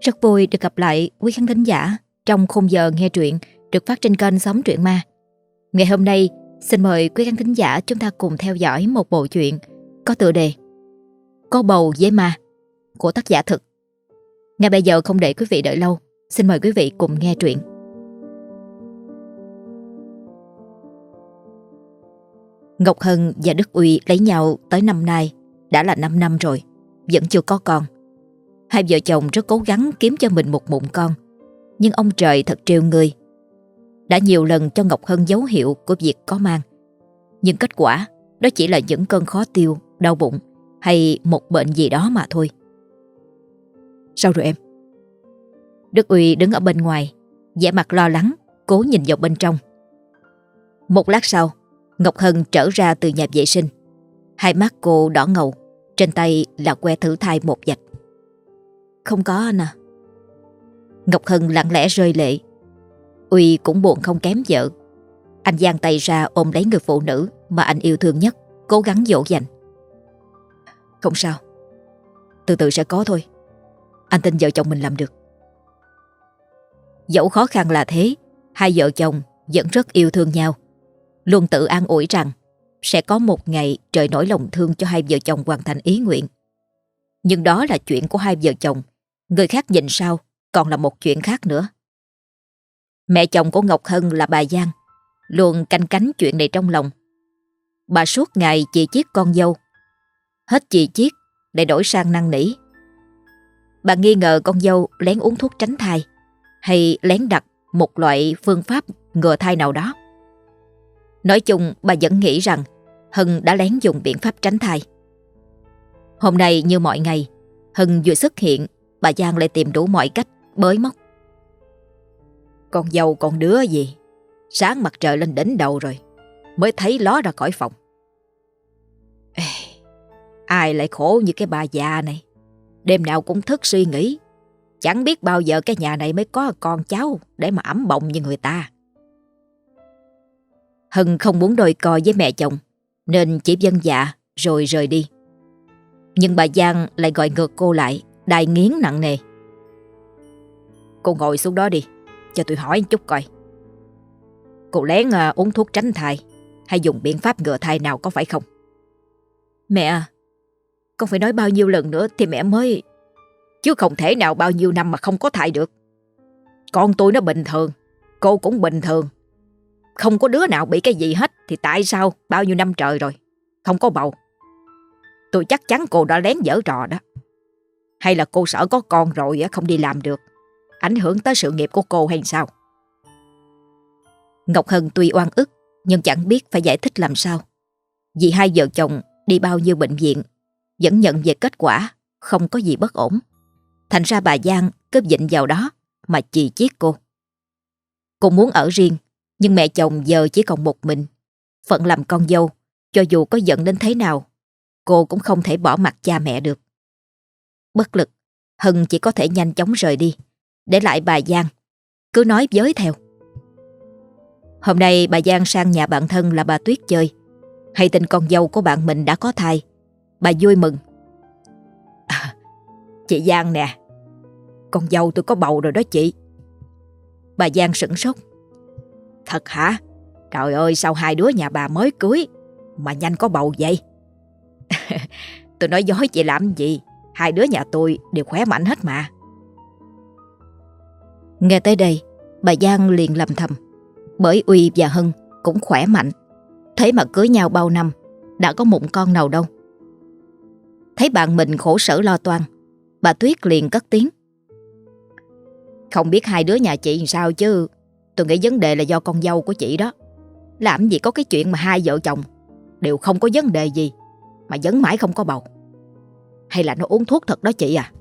Rất vui được gặp lại quý khán thính giả trong khung giờ nghe truyện được phát trên kênh Sống Truyện Ma. Ngày hôm nay, xin mời quý khán thính giả chúng ta cùng theo dõi một bộ truyện có tựa đề Có bầu với ma của tác giả Thực. Ngay bây giờ không để quý vị đợi lâu, xin mời quý vị cùng nghe truyện. Ngọc Hân và Đức Uy lấy nhau tới năm nay đã là 5 năm rồi, vẫn chưa có con. Hai vợ chồng rất cố gắng kiếm cho mình một mụn con, nhưng ông trời thật trêu người. Đã nhiều lần cho Ngọc Hân dấu hiệu của việc có mang, nhưng kết quả đó chỉ là những cơn khó tiêu, đau bụng hay một bệnh gì đó mà thôi. Sao rồi em? Đức Uy đứng ở bên ngoài, vẻ mặt lo lắng, cố nhìn vào bên trong. Một lát sau, Ngọc Hân trở ra từ nhà vệ sinh. Hai mắt cô đỏ ngầu, trên tay là que thử thai một vạch. Không có anh à. Ngọc Hân lặng lẽ rơi lệ. Uy cũng buồn không kém vợ. Anh giang tay ra ôm lấy người phụ nữ mà anh yêu thương nhất, cố gắng dỗ dành. Không sao, từ từ sẽ có thôi. Anh tin vợ chồng mình làm được. Dẫu khó khăn là thế, hai vợ chồng vẫn rất yêu thương nhau, luôn tự an ủi rằng sẽ có một ngày trời nổi lòng thương cho hai vợ chồng hoàn thành ý nguyện. Nhưng đó là chuyện của hai vợ chồng, người khác nhìn sao còn là một chuyện khác nữa. Mẹ chồng của Ngọc Hân là bà Giang, luôn canh cánh chuyện này trong lòng. Bà suốt ngày chỉ chiết con dâu, hết chỉ chiết lại đổi sang năn nỉ. Bà nghi ngờ con dâu lén uống thuốc tránh thai hay lén đặt một loại phương pháp ngừa thai nào đó. Nói chung bà vẫn nghĩ rằng Hân đã lén dùng biện pháp tránh thai. Hôm nay như mọi ngày, Hân vừa xuất hiện, bà Giang lại tìm đủ mọi cách bới móc. Con dâu con đứa gì? Sáng mặt trời lên đỉnh đầu rồi mới thấy ló ra khỏi phòng. Ê, ai lại khổ như cái bà già này, đêm nào cũng thức suy nghĩ. Chẳng biết bao giờ cái nhà này mới có con cháu để mà ẵm bồng như người ta. Hân không muốn đôi co với mẹ chồng nên chỉ vâng dạ rồi rời đi. Nhưng bà Giang lại gọi ngược cô lại, đai nghiến nặng nề. Cô ngồi xuống đó đi, cho tôi hỏi chút coi. Cô lén uống thuốc tránh thai hay dùng biện pháp ngừa thai nào có phải không? Mẹ à, con phải nói bao nhiêu lần nữa thì mẹ mới... Chứ không thể nào bao nhiêu năm mà không có thai được. Con tôi nó bình thường, cô cũng bình thường. Không có đứa nào bị cái gì hết thì tại sao bao nhiêu năm trời rồi không có bầu? Tôi chắc chắn cô đã lén giở trò đó. Hay là cô sợ có con rồi không đi làm được, ảnh hưởng tới sự nghiệp của cô hay sao? Ngọc Hân tuy oan ức nhưng chẳng biết phải giải thích làm sao. Vì hai vợ chồng đi bao nhiêu bệnh viện vẫn nhận về kết quả không có gì bất ổn. Thành ra bà Giang cứ vịn vào đó mà chì chiết cô. Cô muốn ở riêng, nhưng mẹ chồng giờ chỉ còn một mình. Phận làm con dâu, cho dù có giận đến thế nào, cô cũng không thể bỏ mặc cha mẹ được. Bất lực, Hân chỉ có thể nhanh chóng rời đi, để lại bà Giang cứ nói với theo. Hôm nay bà Giang sang nhà bạn thân là bà Tuyết chơi. Hay tin con dâu của bạn mình đã có thai, bà vui mừng. Chị Giang nè, con dâu tôi có bầu rồi đó chị. Bà Giang sửng sốt. Thật hả? Trời ơi, sao hai đứa nhà bà mới cưới mà nhanh có bầu vậy? Tôi nói dối chị làm gì, hai đứa nhà tôi đều khỏe mạnh hết mà. Nghe tới đây, bà Giang liền lầm thầm. Bởi Uy và Hân cũng khỏe mạnh, thế mà cưới nhau bao năm đã có mụn con nào đâu. Thấy bạn mình khổ sở lo toan, bà Tuyết liền cất tiếng. Không biết hai đứa nhà chị sao chứ tôi nghĩ vấn đề là do con dâu của chị đó. Làm gì có cái chuyện mà hai vợ chồng đều không có vấn đề gì mà vẫn mãi không có bầu. Hay là nó uống thuốc thật đó chị à?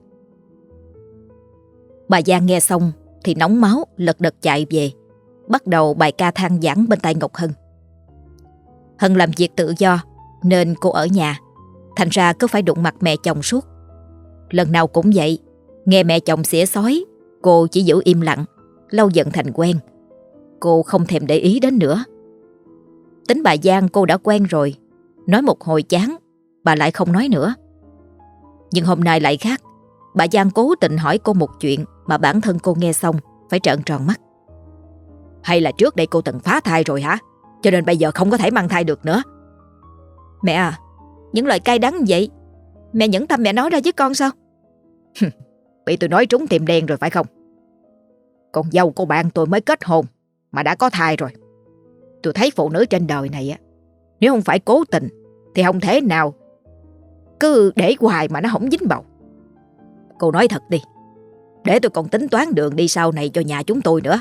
Bà Giang nghe xong thì nóng máu lật đật chạy về, bắt đầu bài ca than vãn bên tai Ngọc Hân. Hân làm việc tự do nên cô ở nhà, thành ra cứ phải đụng mặt mẹ chồng suốt. Lần nào cũng vậy, nghe mẹ chồng xỉa xói, cô chỉ giữ im lặng, lâu dần thành quen. Cô không thèm để ý đến nữa. Tính bà Giang cô đã quen rồi, nói một hồi chán, bà lại không nói nữa. Nhưng hôm nay lại khác, Bà Giang cố tình hỏi cô một chuyện mà bản thân cô nghe xong phải trợn tròn mắt. Hay là trước đây cô từng phá thai rồi hả? Cho nên bây giờ không có thể mang thai được nữa. Mẹ à, những lời cay đắng vậy mẹ nhẫn tâm mẹ nói ra với con sao? Bị tôi nói trúng tim đen rồi phải không? Con dâu của bạn tôi mới kết hôn mà đã có thai rồi. Tôi thấy phụ nữ trên đời này á, nếu không phải cố tình thì không thể nào cứ để hoài mà nó không dính bầu. Cô nói thật đi, để tôi còn tính toán đường đi sau này cho nhà chúng tôi nữa.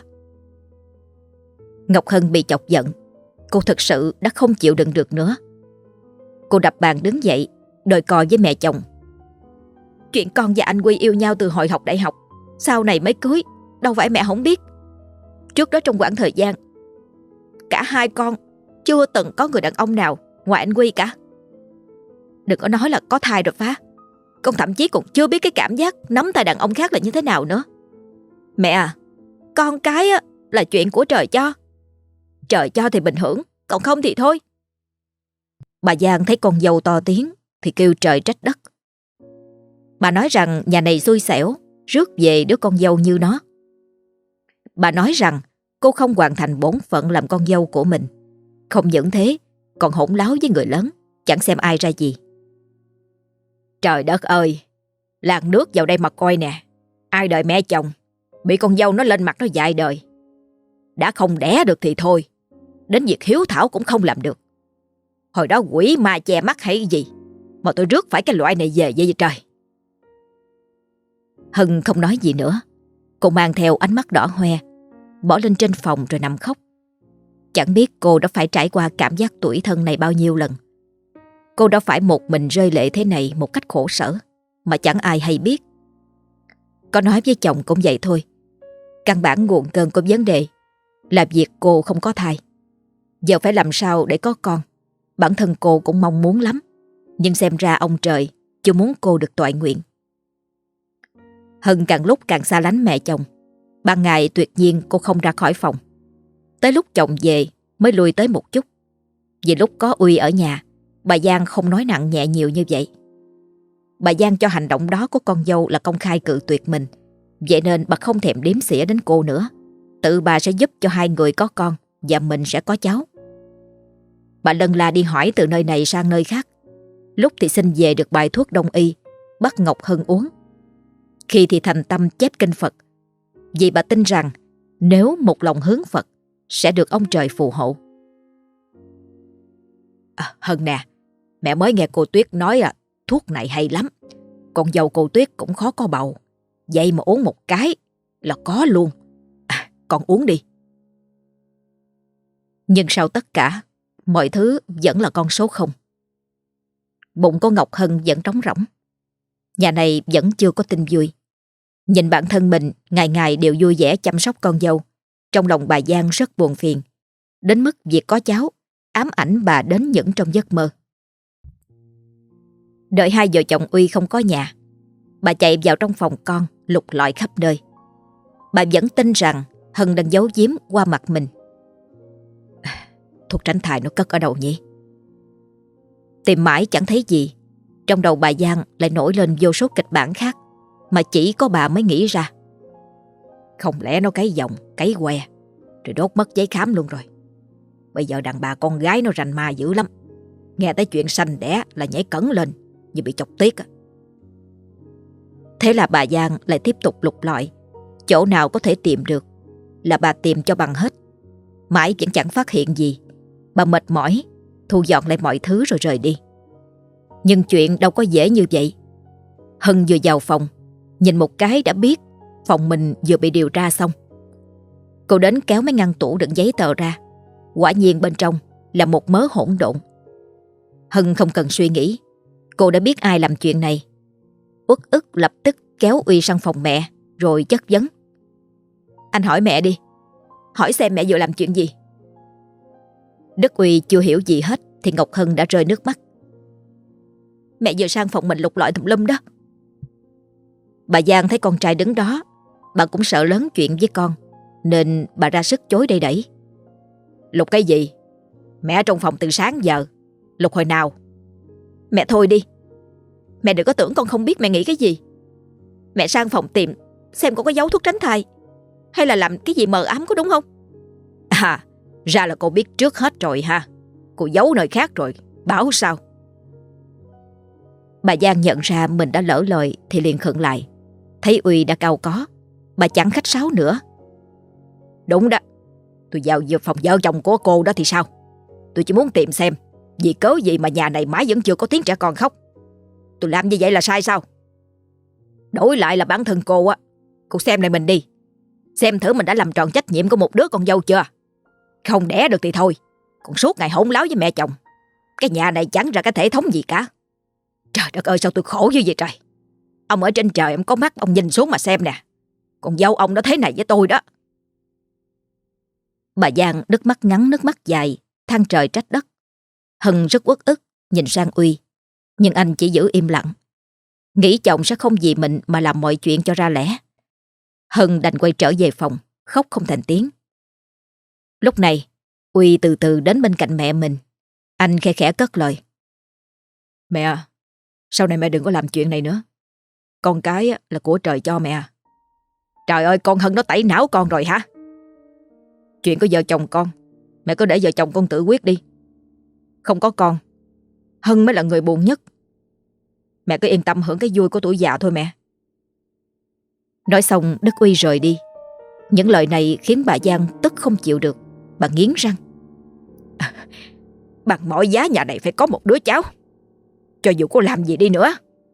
Ngọc Hân bị chọc giận. Cô thực sự đã không chịu đựng được nữa. Cô đập bàn đứng dậy, đòi cò với mẹ chồng. Chuyện con và anh Quy yêu nhau từ hồi học đại học, sau này mới cưới, đâu phải mẹ không biết. Trước đó trong quãng thời gian, cả hai con chưa từng có người đàn ông nào ngoài anh Quy cả. Đừng có nói là có thai rồi phá. Con thậm chí còn chưa biết cái cảm giác nắm tay đàn ông khác là như thế nào nữa. Mẹ à, con cái á, là chuyện của trời cho. Trời cho thì bình hưởng, còn không thì thôi. Bà Giang thấy con dâu to tiếng thì kêu trời trách đất. Bà nói rằng nhà này xui xẻo, rước về đứa con dâu như nó. Bà nói rằng cô không hoàn thành bổn phận làm con dâu của mình. Không những thế, còn hỗn láo với người lớn, chẳng xem ai ra gì. Trời đất ơi, làng nước vào đây mà coi nè. Ai đời mẹ chồng, bị con dâu nó lên mặt nó dại đời. Đã không đẻ được thì thôi, đến việc hiếu thảo cũng không làm được. Hồi đó quỷ ma che mắt hay gì mà tôi rước phải cái loại này về vậy trời. Hân không nói gì nữa. Cô mang theo ánh mắt đỏ hoe, bỏ lên trên phòng rồi nằm khóc. Chẳng biết cô đã phải trải qua cảm giác tủi thân này bao nhiêu lần. Cô đã phải một mình rơi lệ thế này một cách khổ sở mà chẳng ai hay biết. Có nói với chồng cũng vậy thôi. Căn bản nguồn cơn của vấn đề là việc cô không có thai. Giờ phải làm sao để có con, bản thân cô cũng mong muốn lắm. Nhưng xem ra ông trời chưa muốn cô được toại nguyện. Hân càng lúc càng xa lánh mẹ chồng. Ban ngày tuyệt nhiên cô không ra khỏi phòng. Tới lúc chồng về mới lui tới một chút. Vì lúc có Uy ở nhà, bà Giang không nói nặng nhẹ nhiều như vậy. Bà Giang cho hành động đó của con dâu là công khai cự tuyệt mình. Vậy nên bà không thèm đếm xỉa đến cô nữa. Tự bà sẽ giúp cho hai người có con và mình sẽ có cháu. Bà lân la đi hỏi từ nơi này sang nơi khác. Lúc thì xin về được bài thuốc đông y, bắt Ngọc Hân uống. Khi thì thành tâm chép kinh Phật. Vì bà tin rằng nếu một lòng hướng Phật sẽ được ông trời phù hộ. Hân nè, mẹ mới nghe cô Tuyết nói là thuốc này hay lắm. Con dâu cô Tuyết cũng khó có bầu. Vậy mà uống một cái là có luôn. Con uống đi. Nhưng sau tất cả, mọi thứ vẫn là con số 0. Bụng của Ngọc Hân vẫn trống rỗng. Nhà này vẫn chưa có tin vui. Nhìn bản thân mình ngày ngày đều vui vẻ chăm sóc con dâu, trong lòng bà Giang rất buồn phiền. Đến mức việc có cháu ám ảnh bà đến những trong giấc mơ. Đợi hai vợ chồng Uy không có nhà, bà chạy vào trong phòng con lục lọi khắp nơi. Bà vẫn tin rằng Hân đang giấu giếm qua mặt mình. Thuốc tránh thai nó cất ở đâu nhỉ? Tìm mãi chẳng thấy gì. Trong đầu bà Giang lại nổi lên vô số kịch bản khác mà chỉ có bà mới nghĩ ra. Không lẽ nó cấy vòng, cấy que rồi đốt mất giấy khám luôn rồi. Bây giờ đàn bà con gái nó rành ma dữ lắm. Nghe tới chuyện sanh đẻ là nhảy cẫng lên như bị chọc tiết. Thế là bà Giang lại tiếp tục lục lọi. Chỗ nào có thể tìm được là bà tìm cho bằng hết. Mãi vẫn chẳng phát hiện gì. Bà mệt mỏi thu dọn lại mọi thứ rồi rời đi. Nhưng chuyện đâu có dễ như vậy. Hân vừa vào phòng, nhìn một cái đã biết phòng mình vừa bị điều tra xong. Cô đến kéo mấy ngăn tủ đựng giấy tờ ra. Quả nhiên bên trong là một mớ hỗn độn. Hân không cần suy nghĩ, cô đã biết ai làm chuyện này. Uất ức lập tức kéo Uy sang phòng mẹ rồi chất vấn. Anh hỏi mẹ đi, hỏi xem mẹ vừa làm chuyện gì. Đức Uy chưa hiểu gì hết thì Ngọc Hân đã rơi nước mắt. Mẹ vừa sang phòng mình lục lọi tùm lum đó. Bà Giang thấy con trai đứng đó, bà cũng sợ lớn chuyện với con, nên bà ra sức chối đầy đẩy. Lục cái gì? Mẹ ở trong phòng từ sáng giờ. Lục hồi nào? Mẹ thôi đi. Mẹ đừng có tưởng con không biết mẹ nghĩ cái gì. Mẹ sang phòng tìm xem con có giấu thuốc tránh thai hay là làm cái gì mờ ám, có đúng không? À, ra là cô biết trước hết rồi ha. Cô giấu nơi khác rồi, bảo sao? Bà Giang nhận ra mình đã lỡ lời thì liền khựng lại. Thấy Uy đã cau có, bà chẳng khách sáo nữa. Đúng đó, tôi vào phòng vợ chồng của cô đó thì sao? Tôi chỉ muốn tìm xem vì cớ gì mà nhà này mãi vẫn chưa có tiếng trẻ con khóc. Tôi làm như vậy là sai sao? Đổi lại là bản thân cô á, cô xem lại mình đi. Xem thử mình đã làm tròn trách nhiệm của một đứa con dâu chưa? Không đẻ được thì thôi, còn suốt ngày hỗn láo với mẹ chồng. Cái nhà này chẳng ra cái thể thống gì cả. Trời đất ơi, sao tôi khổ như vậy trời. Ông ở trên trời, ông có mắt ông nhìn xuống mà xem nè. Con dâu ông nó thế này với tôi đó. Bà Giang nước mắt ngắn nước mắt dài, than trời trách đất. Hân rất uất ức nhìn sang Uy, nhưng anh chỉ giữ im lặng, nghĩ chồng sẽ không vì mình mà làm mọi chuyện cho ra lẽ. Hân đành quay trở về phòng, khóc không thành tiếng. Lúc này Uy từ từ đến bên cạnh mẹ mình. Anh khẽ khẽ cất lời. Mẹ, sau này mẹ đừng có làm chuyện này nữa. Con cái là của trời cho mẹ. Trời ơi, con Hân nó tẩy não con rồi hả? Chuyện của vợ chồng con, mẹ cứ để vợ chồng con tự quyết đi. Không có con, Hân mới là người buồn nhất. Mẹ cứ yên tâm hưởng cái vui của tuổi già thôi mẹ. Nói xong Đức Uy rời đi. Những lời này khiến bà Giang tức không chịu được. Bà nghiến răng. Bằng mọi giá nhà này phải có một đứa cháu, cho dù cô làm gì đi nữa.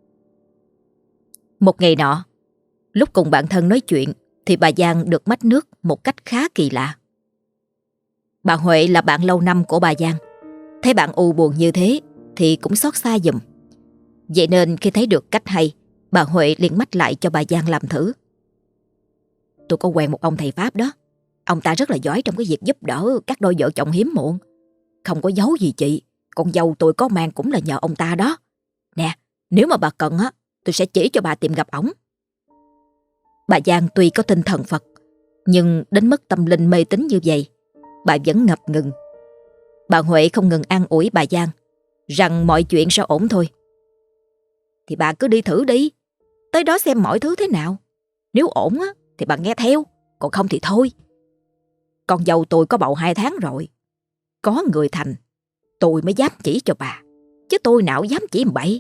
Một ngày nọ, lúc cùng bạn thân nói chuyện thì bà Giang được mách nước một cách khá kỳ lạ. Bà Huệ là bạn lâu năm của bà Giang. Thấy bạn u buồn như thế thì cũng xót xa giùm. Vậy nên khi thấy được cách hay, bà Huệ liền mách lại cho bà Giang làm thử. Tôi có quen một ông thầy Pháp đó. Ông ta rất là giỏi trong cái việc giúp đỡ các đôi vợ chồng hiếm muộn. Không có giấu gì chị, con dâu tôi có mang cũng là nhờ ông ta đó. Nè, nếu mà bà cần á, tôi sẽ chỉ cho bà tìm gặp ổng. Bà Giang tuy có tin thần Phật, nhưng đến mức tâm linh mê tín như vậy, bà vẫn ngập ngừng. Bà Huệ không ngừng an ủi bà Giang rằng mọi chuyện sẽ ổn thôi. Thì bà cứ đi thử đi, tới đó xem mọi thứ thế nào. Nếu ổn á thì bà nghe theo, còn không thì thôi. Con dâu tôi có bầu 2 tháng rồi. Có người thành, tôi mới dám chỉ cho bà, chứ tôi nào dám chỉ bậy.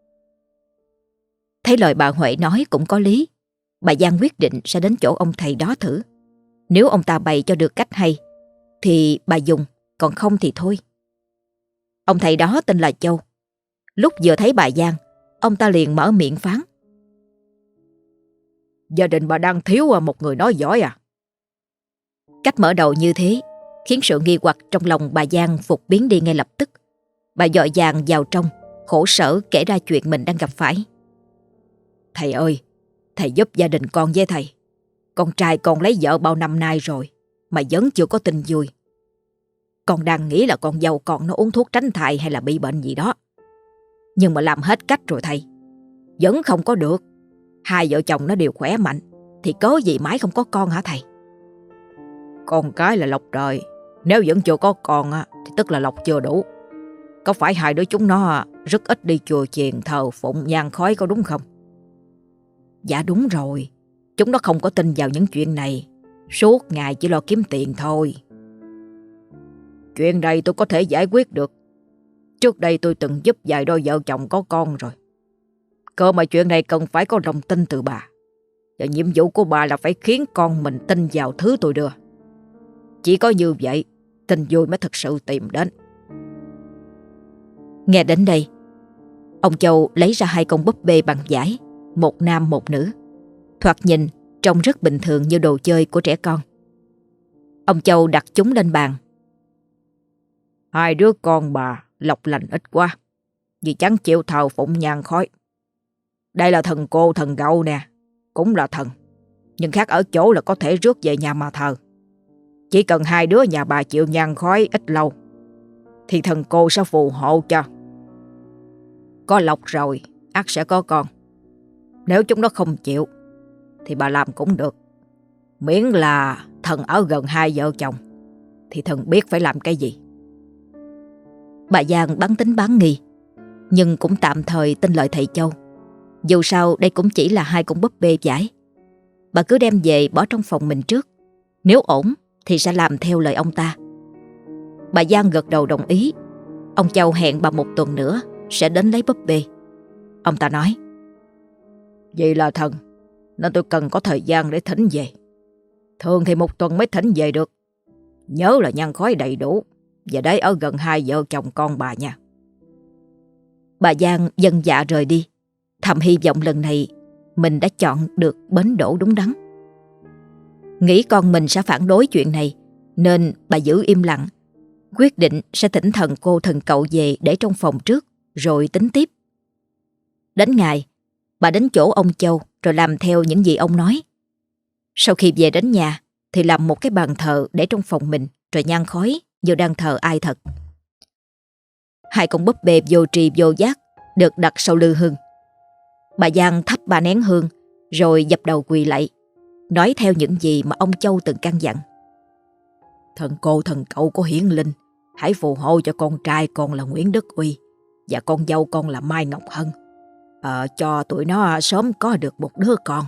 Thấy lời bà Huệ nói cũng có lý, bà Giang quyết định sẽ đến chỗ ông thầy đó thử. Nếu ông ta bày cho được cách hay thì bà dùng, còn không thì thôi. Ông thầy đó tên là Châu. Lúc vừa thấy bà Giang, ông ta liền mở miệng phán. Gia đình bà đang thiếu một người nói giỏi à? Cách mở đầu như thế khiến sự nghi hoặc trong lòng bà Giang phục biến đi ngay lập tức. Bà vội vàng vào trong, khổ sở kể ra chuyện mình đang gặp phải. Thầy ơi, thầy giúp gia đình con với thầy. Con trai con lấy vợ bao năm nay rồi mà vẫn chưa có tin vui. Con đang nghĩ là con dâu con nó uống thuốc tránh thai hay là bị bệnh gì đó. Nhưng mà làm hết cách rồi thầy, vẫn không có được. Hai vợ chồng nó đều khỏe mạnh, thì cớ gì mãi không có con hả thầy? Con cái là lộc trời. Nếu vẫn chưa có con thì tức là lộc chưa đủ. Có phải hai đứa chúng nó rất ít đi chùa chiền thờ phụng nhang khói có đúng không? Dạ đúng rồi. Chúng nó không có tin vào những chuyện này. Suốt ngày chỉ lo kiếm tiền thôi. Chuyện này tôi có thể giải quyết được. Trước đây tôi từng giúp vài đôi vợ chồng có con rồi. Cơ mà chuyện này cần phải có lòng tin từ bà. Và nhiệm vụ của bà là phải khiến con mình tin vào thứ tôi đưa. Chỉ có như vậy, tin vui mới thực sự tìm đến. Nghe đến đây, ông Châu lấy ra 2 con búp bê bằng vải, một nam một nữ. Thoạt nhìn trông rất bình thường như đồ chơi của trẻ con. Ông Châu đặt chúng lên bàn. Hai đứa con bà lộc lành ít quá, vì chẳng chịu thờ phụng nhang khói. Đây là thần cô thần gậu nè, cũng là thần, nhưng khác ở chỗ là có thể rước về nhà mà thờ. Chỉ cần hai đứa nhà bà chịu nhang khói ít lâu thì thần cô sẽ phù hộ cho. Có lộc rồi ắt sẽ có con. Nếu chúng nó không chịu thì bà làm cũng được, miễn là thần ở gần hai vợ chồng thì thần biết phải làm cái gì. Bà Giang bán tín bán nghi, nhưng cũng tạm thời tin lời thầy Châu. Dù sao đây cũng chỉ là hai con búp bê vải. Bà cứ đem về bỏ trong phòng mình trước. Nếu ổn thì sẽ làm theo lời ông ta. Bà Giang gật đầu đồng ý. Ông Châu hẹn bà 1 tuần nữa sẽ đến lấy búp bê. Ông ta nói: Vậy là thần, nên tôi cần có thời gian để thỉnh về. Thường thì 1 tuần mới thỉnh về được. Nhớ là nhang khói đầy đủ và để ở gần hai vợ chồng con bà nha. Bà Giang vâng dạ rời đi, thầm hy vọng lần này mình đã chọn được bến đỗ đúng đắn. Nghĩ con mình sẽ phản đối chuyện này nên bà giữ im lặng, quyết định sẽ thỉnh thần cô thần cậu về để trong phòng trước rồi tính tiếp. Đến ngày, bà đến chỗ ông Châu rồi làm theo những gì ông nói. Sau khi về đến nhà thì làm một cái bàn thờ để trong phòng mình rồi nhang khói như đang thờ ai thật. Hai con búp bê vô tri vô giác được đặt sau lư hương. Bà Giang thắp 3 nén hương rồi dập đầu quỳ lạy, nói theo những gì mà ông Châu từng căn dặn. Thần cô thần cậu có hiển linh, hãy phù hộ cho con trai con là Nguyễn Đức Uy và con dâu con là Mai Ngọc Hân, cho tụi nó sớm có được một đứa con.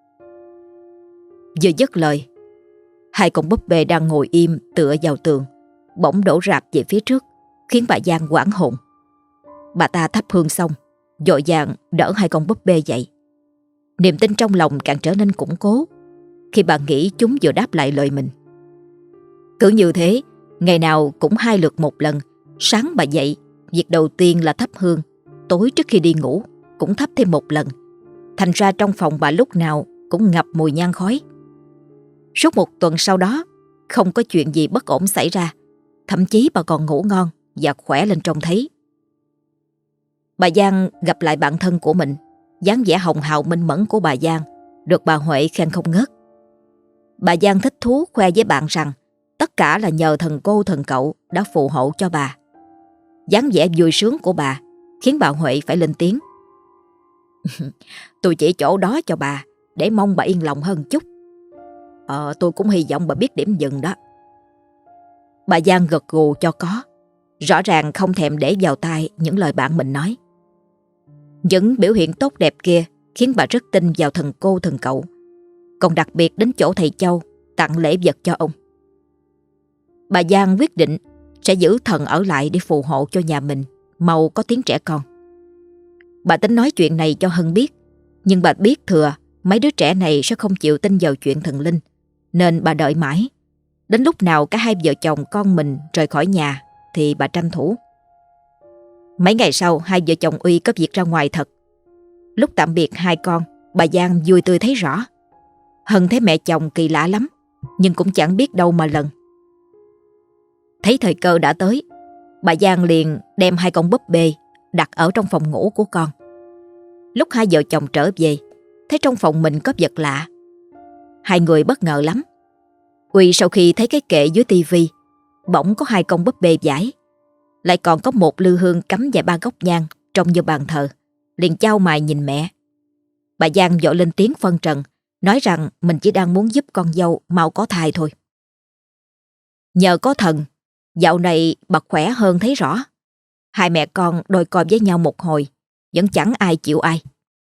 Vừa dứt lời, hai con búp bê đang ngồi im tựa vào tường bỗng đổ rạp về phía trước, khiến bà Giang hoảng hồn. Bà ta thắp hương xong, vội vàng đỡ hai con búp bê dậy. Niềm tin trong lòng càng trở nên củng cố khi bà nghĩ chúng vừa đáp lại lời mình. Cứ như thế, ngày nào cũng 2 lượt 1 lần. Sáng bà dậy, việc đầu tiên là thắp hương. Tối trước khi đi ngủ cũng thắp thêm 1 lần. Thành ra trong phòng bà lúc nào cũng ngập mùi nhang khói. Suốt 1 tuần sau đó, không có chuyện gì bất ổn xảy ra. Thậm chí bà còn ngủ ngon và khỏe lên trông thấy. Bà Giang gặp lại bạn thân của mình, dáng vẻ hồng hào minh mẫn của bà Giang được bà Huệ khen không ngớt. Bà Giang thích thú khoe với bạn rằng tất cả là nhờ thần cô thần cậu đã phù hộ cho bà. Dáng vẻ vui sướng của bà khiến bà Huệ phải lên tiếng. Tôi chỉ chỗ đó cho bà để mong bà yên lòng hơn chút. Tôi cũng hy vọng bà biết điểm dừng đó. Bà Giang gật gù cho có, rõ ràng không thèm để vào tai những lời bạn mình nói. Những biểu hiện tốt đẹp kia khiến bà rất tin vào thần cô thần cậu, còn đặc biệt đến chỗ thầy Châu tặng lễ vật cho ông. Bà Giang quyết định sẽ giữ thần ở lại để phù hộ cho nhà mình mau có tiếng trẻ con. Bà tính nói chuyện này cho Hân biết, nhưng bà biết thừa mấy đứa trẻ này sẽ không chịu tin vào chuyện thần linh, nên bà đợi mãi. Đến lúc nào cả hai vợ chồng con mình rời khỏi nhà thì bà tranh thủ. Mấy ngày sau, hai vợ chồng Uy có việc ra ngoài thật. Lúc tạm biệt hai con, bà Giang vui tươi thấy rõ. Hân thấy mẹ chồng kỳ lạ lắm, nhưng cũng chẳng biết đâu mà lần. Thấy thời cơ đã tới, bà Giang liền đem hai con búp bê đặt ở trong phòng ngủ của con. Lúc hai vợ chồng trở về, thấy trong phòng mình có vật lạ. Hai người bất ngờ lắm. Uy sau khi thấy cái kệ dưới tivi bỗng có hai con búp bê vải, lại còn có một lư hương cắm vài 3 gốc nhang trông như bàn thờ, liền chau mày nhìn mẹ. Bà Giang vội lên tiếng phân trần, nói rằng mình chỉ đang muốn giúp con dâu mau có thai thôi. Nhờ có thần, dạo này bà khỏe hơn thấy rõ. Hai mẹ con đôi co với nhau một hồi, vẫn chẳng ai chịu ai.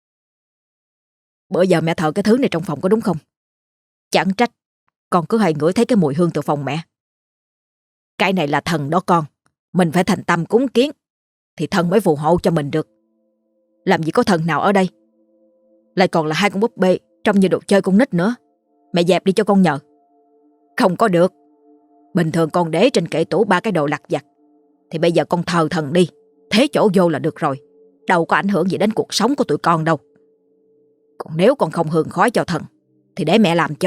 Bữa giờ mẹ thờ cái thứ này trong phòng có đúng không? Chẳng trách con cứ hay ngửi thấy cái mùi hương từ phòng mẹ. Cái này là thần đó con, mình phải thành tâm cúng kiến thì thần mới phù hộ cho mình được. Làm gì có thần nào ở đây. Lại còn là hai con búp bê trông như đồ chơi con nít nữa. Mẹ dẹp đi cho con nhờ. Không có được. Bình thường con để trên kệ tủ 3 cái đồ lặt vặt, thì bây giờ con thờ thần đi, thế chỗ vô là được rồi. Đâu có ảnh hưởng gì đến cuộc sống của tụi con đâu. Còn nếu con không hương khói cho thần thì để mẹ làm cho.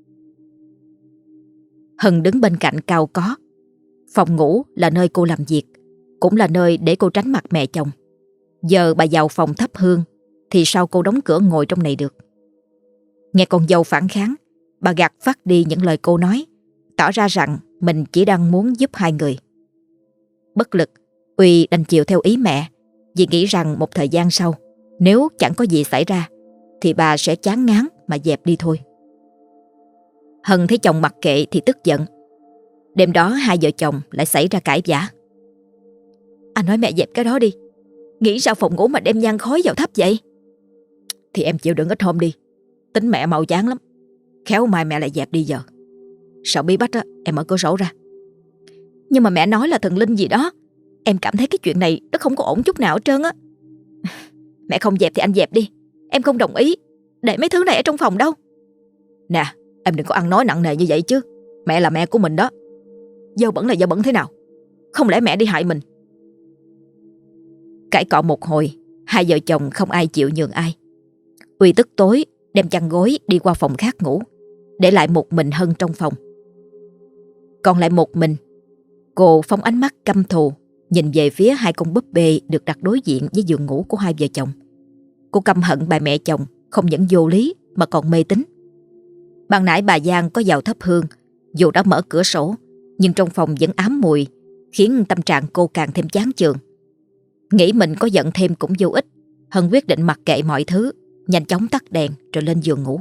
Hân đứng bên cạnh cau có. Phòng ngủ là nơi cô làm việc, cũng là nơi để cô tránh mặt mẹ chồng. Giờ bà vào phòng thắp hương thì sao cô đóng cửa ngồi trong này được. Nghe con dâu phản kháng, bà gạt phắt đi những lời cô nói, tỏ ra rằng mình chỉ đang muốn giúp hai người. Bất lực, Uy đành chịu theo ý mẹ, vì nghĩ rằng một thời gian sau, nếu chẳng có gì xảy ra thì bà sẽ chán ngán mà dẹp đi thôi. Hân thấy chồng mặc kệ thì tức giận. Đêm đó hai vợ chồng lại xảy ra cãi vã. Anh nói mẹ dẹp cái đó đi, nghĩ sao phòng ngủ mà đem nhang khói vào thắp vậy? Thì em chịu đựng ít hôm đi. Tính mẹ mau chán lắm. Khéo mai mẹ lại dẹp đi giờ. Sợ bí bách á, em mở cửa sổ ra. Nhưng mà mẹ nói là thần linh gì đó. Em cảm thấy cái chuyện này nó không có ổn chút nào hết trơn á. Mẹ không dẹp thì anh dẹp đi. Em không đồng ý để mấy thứ này ở trong phòng đâu. Nè, em đừng có ăn nói nặng nề như vậy chứ. Mẹ là mẹ của mình đó. Dơ bẩn là dơ bẩn thế nào? Không lẽ mẹ đi hại mình? Cãi cọ một hồi, hai vợ chồng không ai chịu nhường ai. Uy tức tối đem chăn gối đi qua phòng khác ngủ, để lại một mình Hân trong phòng. Còn lại một mình, cô phóng ánh mắt căm thù nhìn về phía hai con búp bê được đặt đối diện với giường ngủ của hai vợ chồng. Cô căm hận bà mẹ chồng không những vô lý mà còn mê tín. Ban nãy bà Giang có vào thắp hương, dù đã mở cửa sổ nhưng trong phòng vẫn ám mùi, khiến tâm trạng cô càng thêm chán chường. Nghĩ mình có giận thêm cũng vô ích, Hân quyết định mặc kệ mọi thứ, nhanh chóng tắt đèn rồi lên giường ngủ.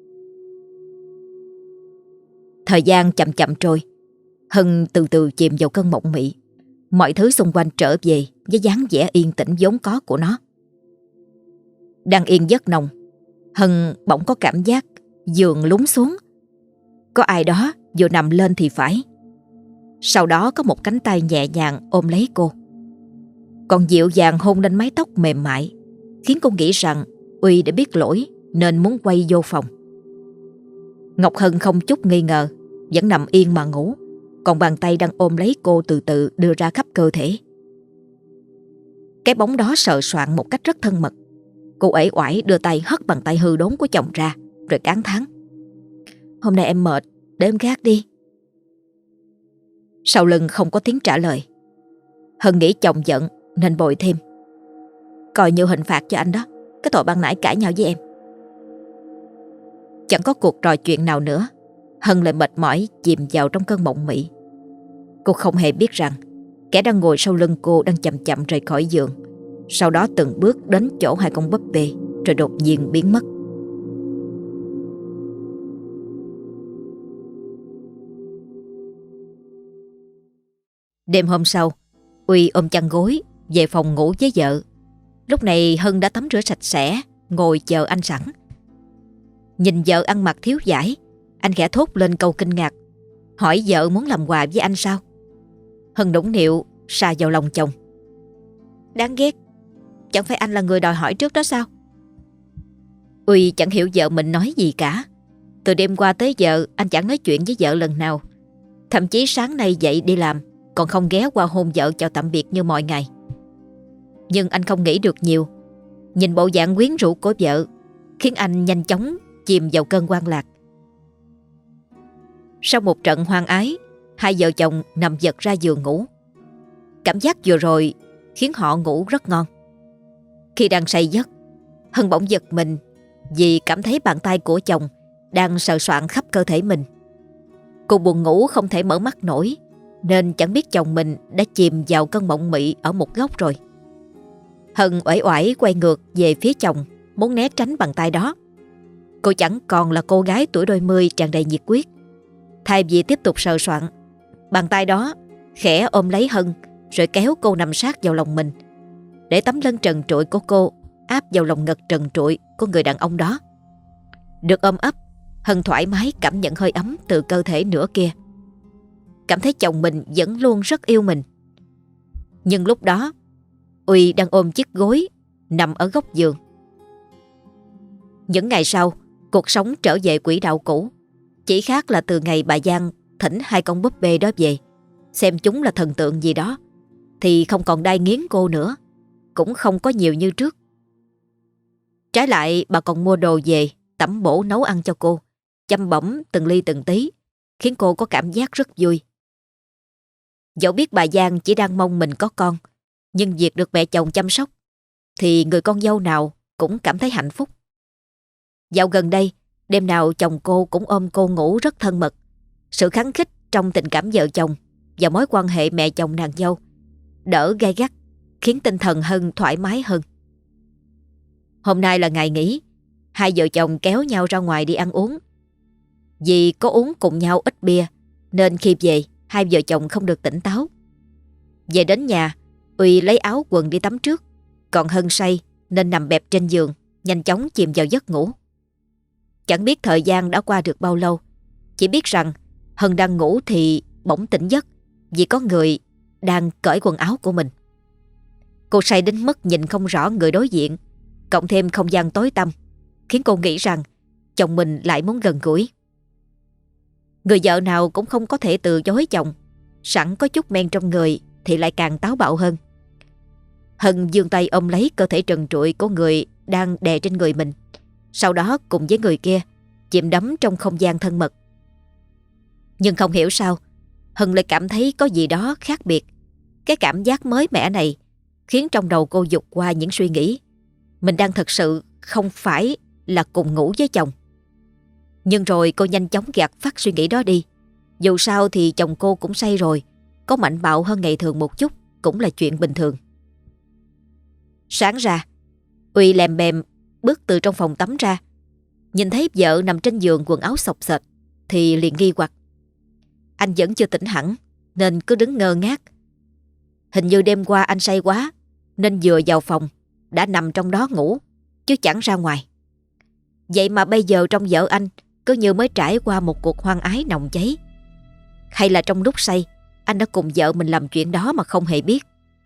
Thời gian chậm chậm trôi, Hân từ từ chìm vào cơn mộng mị. Mọi thứ xung quanh trở về với dáng vẻ yên tĩnh vốn có của nó. Đang yên giấc nồng, Hân bỗng có cảm giác giường lún xuống. Có ai đó vừa nằm lên thì phải. Sau đó có một cánh tay nhẹ nhàng ôm lấy cô, còn dịu dàng hôn lên mái tóc mềm mại, khiến cô nghĩ rằng Uy đã biết lỗi nên muốn quay vô phòng. Ngọc Hân không chút nghi ngờ, vẫn nằm yên mà ngủ, còn bàn tay đang ôm lấy cô từ từ đưa ra khắp cơ thể. Cái bóng đó sờ soạng một cách rất thân mật. Cô uể oải đưa tay hất bàn tay hư đốn của chồng ra, rồi cán thán: "Hôm nay em mệt, để em gác đi." Sau lưng không có tiếng trả lời. Hân nghĩ chồng giận nên bồi thêm: "Coi như hình phạt cho anh đó, cái tội ban nãy cãi nhau với em." Chẳng có cuộc trò chuyện nào nữa, Hân lại mệt mỏi chìm vào trong cơn mộng mị. Cô không hề biết rằng kẻ đang ngồi sau lưng cô đang chậm chậm rời khỏi giường, sau đó từng bước đến chỗ hai con búp bê, rồi đột nhiên biến mất. Đêm hôm sau, Uy ôm chăn gối về phòng ngủ với vợ. Lúc này Hân đã tắm rửa sạch sẽ, ngồi chờ anh sẵn. Nhìn vợ ăn mặc thiếu vải, anh khẽ thốt lên câu kinh ngạc, hỏi vợ muốn làm quà với anh sao. Hân nũng nịu sa vào lòng chồng: "Đáng ghét, chẳng phải anh là người đòi hỏi trước đó sao?" Uy chẳng hiểu vợ mình nói gì cả. Từ đêm qua tới giờ anh chẳng nói chuyện với vợ lần nào. Thậm chí sáng nay dậy đi làm còn không ghé qua hôn vợ chào tạm biệt như mọi ngày. Nhưng anh không nghĩ được nhiều. Nhìn bộ dạng quyến rũ của vợ khiến anh nhanh chóng chìm vào cơn hoang lạc. Sau một trận hoang ái, hai vợ chồng nằm giật ra giường ngủ. Cảm giác vừa rồi khiến họ ngủ rất ngon. Khi đang say giấc, Hân bỗng giật mình vì cảm thấy bàn tay của chồng đang sờ soạng khắp cơ thể mình. Cô buồn ngủ không thể mở mắt nổi, nên chẳng biết chồng mình đã chìm vào cơn mộng mị ở một góc rồi. Hân uể oải quay ngược về phía chồng, muốn né tránh bàn tay đó. Cô chẳng còn là cô gái tuổi đôi mươi tràn đầy nhiệt huyết. Thay vì tiếp tục sờ soạng, bàn tay đó khẽ ôm lấy Hân, rồi kéo cô nằm sát vào lòng mình, để tấm lưng trần trụi của cô áp vào lòng ngực trần trụi của người đàn ông đó. Được ôm ấp, Hân thoải mái cảm nhận hơi ấm từ cơ thể nửa kia, cảm thấy chồng mình vẫn luôn rất yêu mình. Nhưng lúc đó Uy đang ôm chiếc gối nằm ở góc giường. Những ngày sau, cuộc sống trở về quỹ đạo cũ. Chỉ khác là từ ngày bà Giang thỉnh hai con búp bê đó về, xem chúng là thần tượng gì đó, thì không còn đai nghiến cô nữa, cũng không có nhiều như trước. Trái lại, bà còn mua đồ về tẩm bổ nấu ăn cho cô, chăm bẵm từng ly từng tí, khiến cô có cảm giác rất vui. Dẫu biết bà Giang chỉ đang mong mình có con, nhưng việc được mẹ chồng chăm sóc thì người con dâu nào cũng cảm thấy hạnh phúc. Dạo gần đây, đêm nào chồng cô cũng ôm cô ngủ rất thân mật. Sự khăng khít trong tình cảm vợ chồng và mối quan hệ mẹ chồng nàng dâu đỡ gay gắt, khiến tinh thần Hân thoải mái hơn. Hôm nay là ngày nghỉ, hai vợ chồng kéo nhau ra ngoài đi ăn uống. Vì có uống cùng nhau ít bia nên khi về hai vợ chồng không được tỉnh táo. Về đến nhà, Uy lấy áo quần đi tắm trước, còn Hân say nên nằm bẹp trên giường nhanh chóng chìm vào giấc ngủ. Chẳng biết thời gian đã qua được bao lâu, chỉ biết rằng Hân đang ngủ thì bỗng tỉnh giấc vì có người đang cởi quần áo của mình. Cô say đến mức nhìn không rõ người đối diện, cộng thêm không gian tối tăm, khiến cô nghĩ rằng chồng mình lại muốn gần gũi. Người vợ nào cũng không có thể từ chối chồng, sẵn có chút men trong người thì lại càng táo bạo hơn. Hân giương tay ôm lấy cơ thể trần trụi của người đang đè trên người mình, sau đó cùng với người kia chìm đắm trong không gian thân mật. Nhưng không hiểu sao Hân lại cảm thấy có gì đó khác biệt. Cái cảm giác mới mẻ này khiến trong đầu cô vụt qua những suy nghĩ mình đang thật sự không phải là cùng ngủ với chồng. Nhưng rồi cô nhanh chóng gạt phắt suy nghĩ đó đi. Dù sao thì chồng cô cũng say rồi, có mạnh bạo hơn ngày thường một chút cũng là chuyện bình thường. Sáng ra, Uy lèm bèm bước từ trong phòng tắm ra, nhìn thấy vợ nằm trên giường quần áo xộc xệch thì liền nghi hoặc. Anh vẫn chưa tỉnh hẳn nên cứ đứng ngơ ngác. Hình như đêm qua anh say quá nên vừa vào phòng đã nằm trong đó ngủ chứ chẳng ra ngoài. Vậy mà bây giờ trong vợ anh cứ như mới trải qua một cuộc hoang ái nồng cháy. Hay là trong lúc say anh đã cùng vợ mình làm chuyện đó mà không hề biết.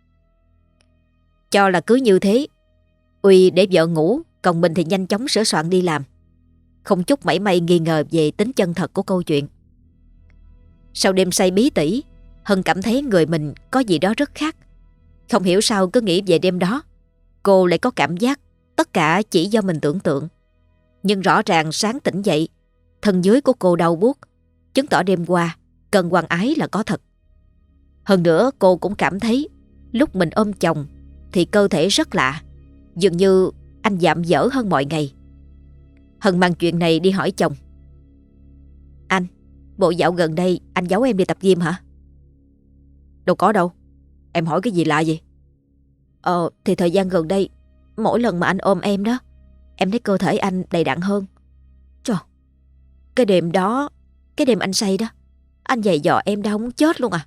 Cho là cứ như thế, Uy để vợ ngủ, còn mình thì nhanh chóng sửa soạn đi làm, không chút mảy may nghi ngờ về tính chân thật của câu chuyện. Sau đêm say bí tỉ, Hân cảm thấy người mình có gì đó rất khác. Không hiểu sao cứ nghĩ về đêm đó, cô lại có cảm giác tất cả chỉ do mình tưởng tượng. Nhưng rõ ràng sáng tỉnh dậy, thân dưới của cô đau buốt, chứng tỏ đêm qua cơn hoang ái là có thật. Hơn nữa cô cũng cảm thấy lúc mình ôm chồng thì cơ thể rất lạ, dường như anh dạm dở hơn mọi ngày. Hân mang chuyện này đi hỏi chồng. Anh, bộ dạo gần đây anh giấu em đi tập gym hả? Đâu có đâu. Em hỏi cái gì lạ vậy? Thì thời gian gần đây mỗi lần mà anh ôm em đó, em thấy cơ thể anh đầy đặn hơn. Trời, cái đêm đó, cái đêm anh say đó, anh giày dò em đau muốn chết luôn à.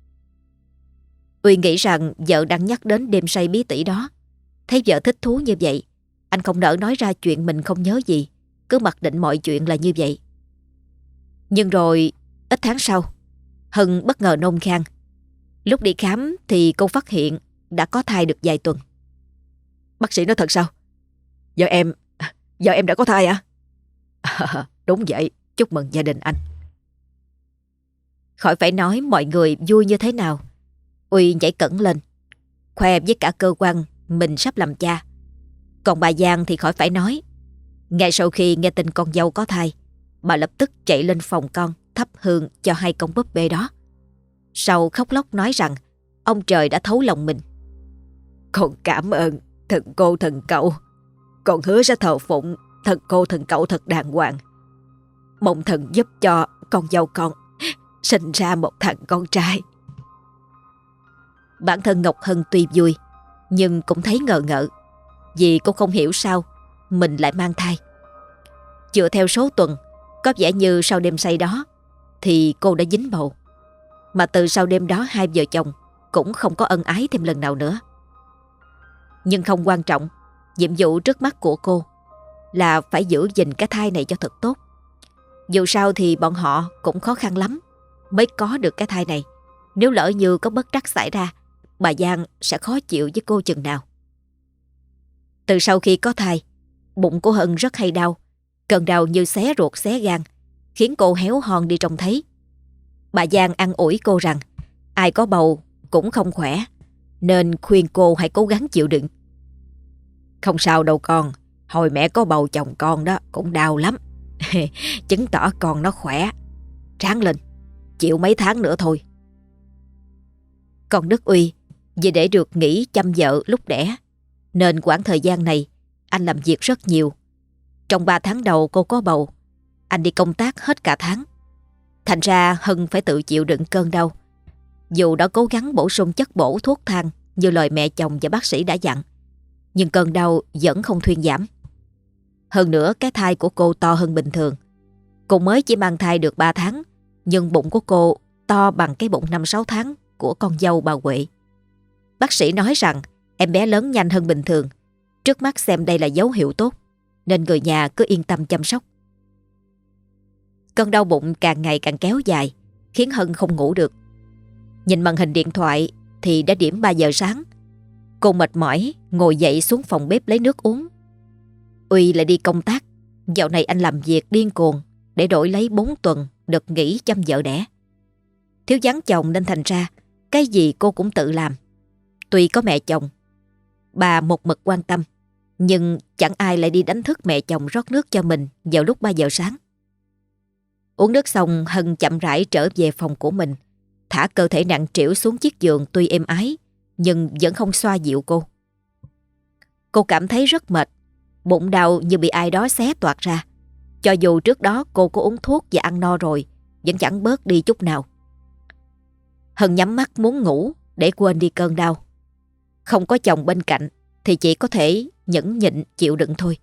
Uy nghĩ rằng vợ đang nhắc đến đêm say bí tỉ đó. Thấy vợ thích thú như vậy, anh không nỡ nói ra chuyện mình không nhớ gì, cứ mặc định mọi chuyện là như vậy. Nhưng rồi ít tháng sau, Hân bất ngờ nôn khan. Lúc đi khám thì cô phát hiện đã có thai được vài tuần. Bác sĩ nói thật sao? Giờ em đã có thai à? Đúng vậy, chúc mừng gia đình anh. Khỏi phải nói mọi người vui như thế nào. Uy nhảy cẫng lên, khoe với cả cơ quan mình sắp làm cha. Còn bà Giang thì khỏi phải nói. Ngay sau khi nghe tin con dâu có thai, bà lập tức chạy lên phòng con thắp hương cho hai con búp bê đó. Sau khóc lóc nói rằng ông trời đã thấu lòng mình. Con cảm ơn thần cô thần cậu. Con hứa sẽ thờ phụng thần cô thần cậu thật đàng hoàng. Mong thần giúp cho con dâu con sinh ra một thằng con trai. Bản thân Ngọc Hân tuy vui nhưng cũng thấy ngờ ngợ, vì cô không hiểu sao mình lại mang thai. Dựa theo số tuần, có vẻ như sau đêm say đó thì cô đã dính bầu. Mà từ sau đêm đó hai vợ chồng cũng không có ân ái thêm lần nào nữa. Nhưng không quan trọng, nhiệm vụ trước mắt của cô là phải giữ gìn cái thai này cho thật tốt. Dù sao thì bọn họ cũng khó khăn lắm mới có được cái thai này. Nếu lỡ như có bất trắc xảy ra, bà Giang sẽ khó chịu với cô chừng nào. Từ sau khi có thai, bụng của Hân rất hay đau. Cơn đau như xé ruột xé gan, khiến cô héo hon đi trông thấy. Bà Giang an ủi cô rằng ai có bầu cũng không khỏe, nên khuyên cô hãy cố gắng chịu đựng. Không sao đâu con, hồi mẹ có bầu chồng con đó cũng đau lắm. Chứng tỏ con nó khỏe. Ráng lên, chịu mấy tháng nữa thôi. Còn Đức Uy, vì để được nghỉ chăm vợ lúc đẻ, nên quãng thời gian này anh làm việc rất nhiều. Trong 3 tháng đầu cô có bầu, anh đi công tác hết cả tháng. Thành ra Hân phải tự chịu đựng cơn đau. Dù đã cố gắng bổ sung chất bổ thuốc thang như lời mẹ chồng và bác sĩ đã dặn, nhưng cơn đau vẫn không thuyên giảm. Hơn nữa cái thai của cô to hơn bình thường. Cô mới chỉ mang thai được 3 tháng, nhưng bụng của cô to bằng cái bụng 5-6 tháng của con dâu bà Huệ. Bác sĩ nói rằng em bé lớn nhanh hơn bình thường. Trước mắt xem đây là dấu hiệu tốt. nên người nhà cứ yên tâm chăm sóc. Cơn đau bụng càng ngày càng kéo dài, khiến Hân không ngủ được. Nhìn màn hình điện thoại thì đã điểm 3 giờ sáng. Cô mệt mỏi ngồi dậy xuống phòng bếp lấy nước uống. Uy lại đi công tác. Dạo này anh làm việc điên cuồng để đổi lấy 4 tuần được nghỉ chăm vợ đẻ. Thiếu vắng chồng nên thành ra cái gì cô cũng tự làm. Tuy có mẹ chồng, bà một mực quan tâm, nhưng chẳng ai lại đi đánh thức mẹ chồng rót nước cho mình vào lúc 3 giờ sáng. Uống nước xong, Hân chậm rãi trở về phòng của mình, thả cơ thể nặng trĩu xuống chiếc giường tuy êm ái, nhưng vẫn không xoa dịu cô. Cô cảm thấy rất mệt, bụng đau như bị ai đó xé toạc ra. Cho dù trước đó cô có uống thuốc và ăn no rồi, vẫn chẳng bớt đi chút nào. Hân nhắm mắt muốn ngủ để quên đi cơn đau. Không có chồng bên cạnh thì chỉ có thể nhẫn nhịn chịu đựng thôi.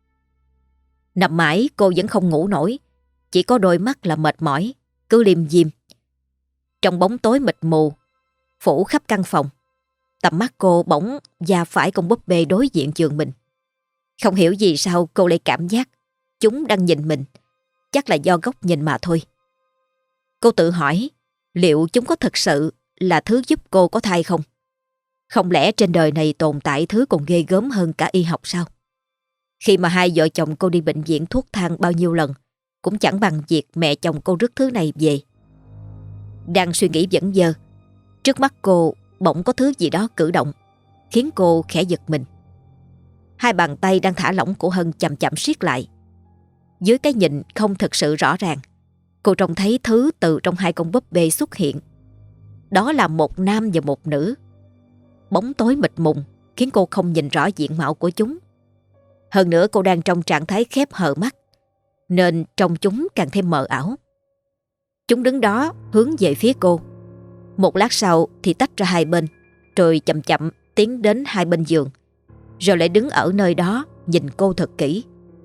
Nằm mãi cô vẫn không ngủ nổi, chỉ có đôi mắt là mệt mỏi, cứ liêm diêm. Trong bóng tối mịt mù phủ khắp căn phòng, tầm mắt cô bỗng va phải con búp bê đối diện giường mình. Không hiểu vì sao cô lại cảm giác chúng đang nhìn mình, chắc là do góc nhìn mà thôi. Cô tự hỏi liệu chúng có thực sự là thứ giúp cô có thai không? Không lẽ trên đời này tồn tại thứ còn ghê gớm hơn cả y học sao? Khi mà hai vợ chồng cô đi bệnh viện thuốc thang bao nhiêu lần, cũng chẳng bằng việc mẹ chồng cô rước thứ này về. Đang suy nghĩ vẩn vơ, trước mắt cô bỗng có thứ gì đó cử động, khiến cô khẽ giật mình. Hai bàn tay đang thả lỏng của Hân chậm chậm siết lại. Dưới cái nhìn không thực sự rõ ràng, cô trông thấy thứ từ trong hai con búp bê xuất hiện. Đó là một nam và một nữ. Bóng tối mịt mùng khiến cô không nhìn rõ diện mạo của chúng. Hơn nữa cô đang trong trạng thái khép hờ mắt, nên trông chúng càng thêm mờ ảo. Chúng đứng đó hướng về phía cô. Một lát sau thì tách ra hai bên, rồi chậm chậm tiến đến hai bên giường, rồi lại đứng ở nơi đó nhìn cô thật kỹ.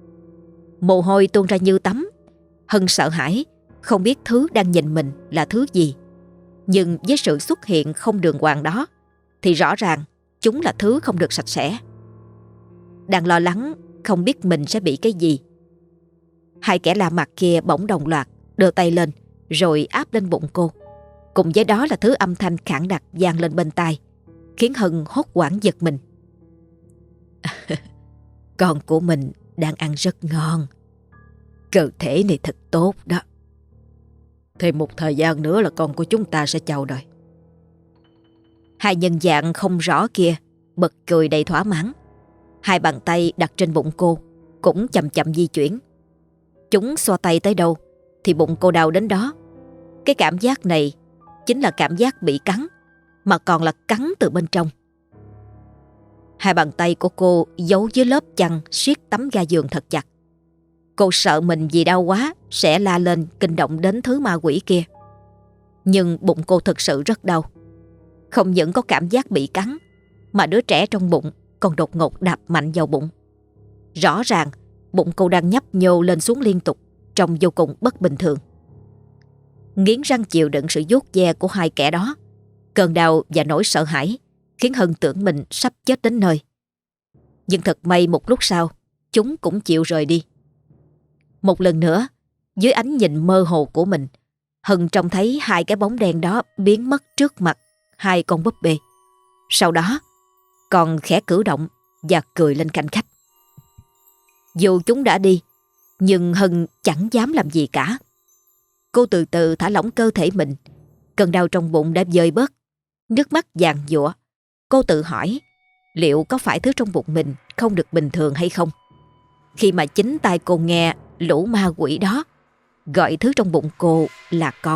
Mồ hôi tuôn ra như tắm. Hân sợ hãi, không biết thứ đang nhìn mình là thứ gì. Nhưng với sự xuất hiện không đường hoàng đó thì rõ ràng chúng là thứ không được sạch sẽ. Đang lo lắng không biết mình sẽ bị cái gì, hai kẻ lạ mặt kia bỗng đồng loạt đưa tay lên rồi áp lên bụng cô. Cùng với đó là thứ âm thanh khản đặc vang lên bên tai, khiến Hân hốt hoảng giật mình. Con của mình đang ăn rất ngon. Cơ thể này thật tốt đó. Thêm một thời gian nữa là con của chúng ta sẽ chào đời. Hai nhân dạng không rõ kia bật cười đầy thỏa mãn. Hai bàn tay đặt trên bụng cô cũng chậm chậm di chuyển. Chúng xoa tay tới đâu thì bụng cô đau đến đó. Cái cảm giác này chính là cảm giác bị cắn, mà còn là cắn từ bên trong. Hai bàn tay của cô giấu dưới lớp chăn siết tấm ga giường thật chặt. Cô sợ mình vì đau quá sẽ la lên kinh động đến thứ ma quỷ kia. Nhưng bụng cô thực sự rất đau. Không những có cảm giác bị cắn, mà đứa trẻ trong bụng còn đột ngột đạp mạnh vào bụng. Rõ ràng bụng cô đang nhấp nhô lên xuống liên tục, trông vô cùng bất bình thường. Nghiến răng chịu đựng sự vuốt ve của hai kẻ đó, cơn đau và nỗi sợ hãi khiến Hân tưởng mình sắp chết đến nơi. Nhưng thật may một lúc sau, chúng cũng chịu rời đi. Một lần nữa, dưới ánh nhìn mơ hồ của mình, Hân trông thấy hai cái bóng đen đó biến mất trước mặt hai con búp bê. Sau đó, còn khẽ cử động và cười lên khanh khách. Dù chúng đã đi, nhưng Hân chẳng dám làm gì cả. Cô từ từ thả lỏng cơ thể mình. Cơn đau trong bụng đã vơi bớt. Nước mắt giàn giụa. Cô tự hỏi liệu có phải thứ trong bụng mình không được bình thường hay không, khi mà chính tai cô nghe lũ ma quỷ đó gọi thứ trong bụng cô là con.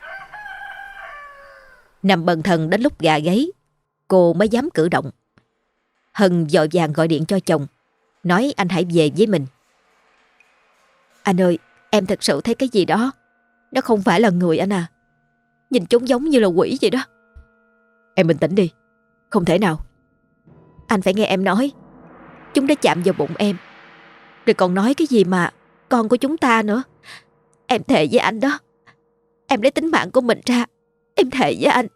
Nằm bần thần đến lúc gà gáy, cô mới dám cử động. Hân vội vàng gọi điện cho chồng, nói anh hãy về với mình. Anh ơi, em thật sự thấy cái gì đó. Nó không phải là người anh à. Nhìn chúng giống như là quỷ vậy đó. Em bình tĩnh đi. Không thể nào. Anh phải nghe em nói. Chúng đã chạm vào bụng em, rồi còn nói cái gì mà con của chúng ta nữa. Em thề với anh đó. Em lấy tính mạng của mình ra. Em thề với anh.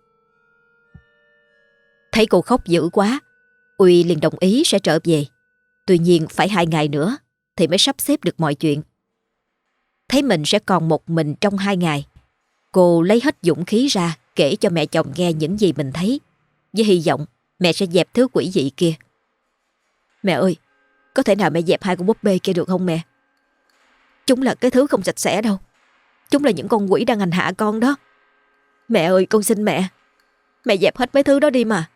Thấy cô khóc dữ quá, Uy liền đồng ý sẽ trở về. Tuy nhiên phải 2 ngày nữa thì mới sắp xếp được mọi chuyện. Thấy mình sẽ còn một mình trong 2 ngày, cô lấy hết dũng khí ra kể cho mẹ chồng nghe những gì mình thấy, với hy vọng mẹ sẽ dẹp thứ quỷ dị kia. Mẹ ơi, có thể nào mẹ dẹp 2 con búp bê kia được không mẹ? Chúng là cái thứ không sạch sẽ đâu. Chúng là những con quỷ đang hành hạ con đó. Mẹ ơi, con xin mẹ. Mẹ dẹp hết mấy thứ đó đi mà.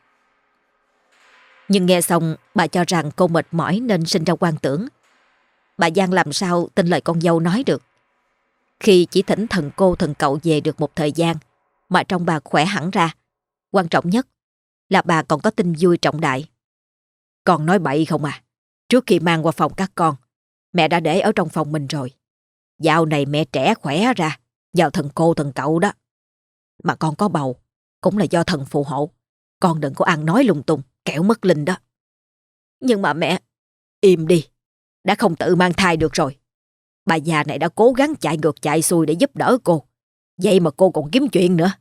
Nhưng nghe xong, bà cho rằng cô mệt mỏi nên sinh ra quan tưởng. Bà Giang làm sao tin lời con dâu nói được, khi chỉ thỉnh thần cô thần cậu về được một thời gian mà trong bà khỏe hẳn ra. Quan trọng nhất là bà còn có tin vui trọng đại. Con nói bậy không à? Trước khi mang qua phòng các con, mẹ đã để ở trong phòng mình rồi. Dạo này mẹ trẻ khỏe ra nhờ thần cô thần cậu đó. Mà con có bầu cũng là do thần phù hộ. Con đừng có ăn nói lung tung, kẻo mất linh đó. Nhưng mà mẹ... Im đi, đã không tự mang thai được rồi. Bà già này đã cố gắng chạy ngược chạy xuôi để giúp đỡ cô. Vậy mà cô còn kiếm chuyện nữa.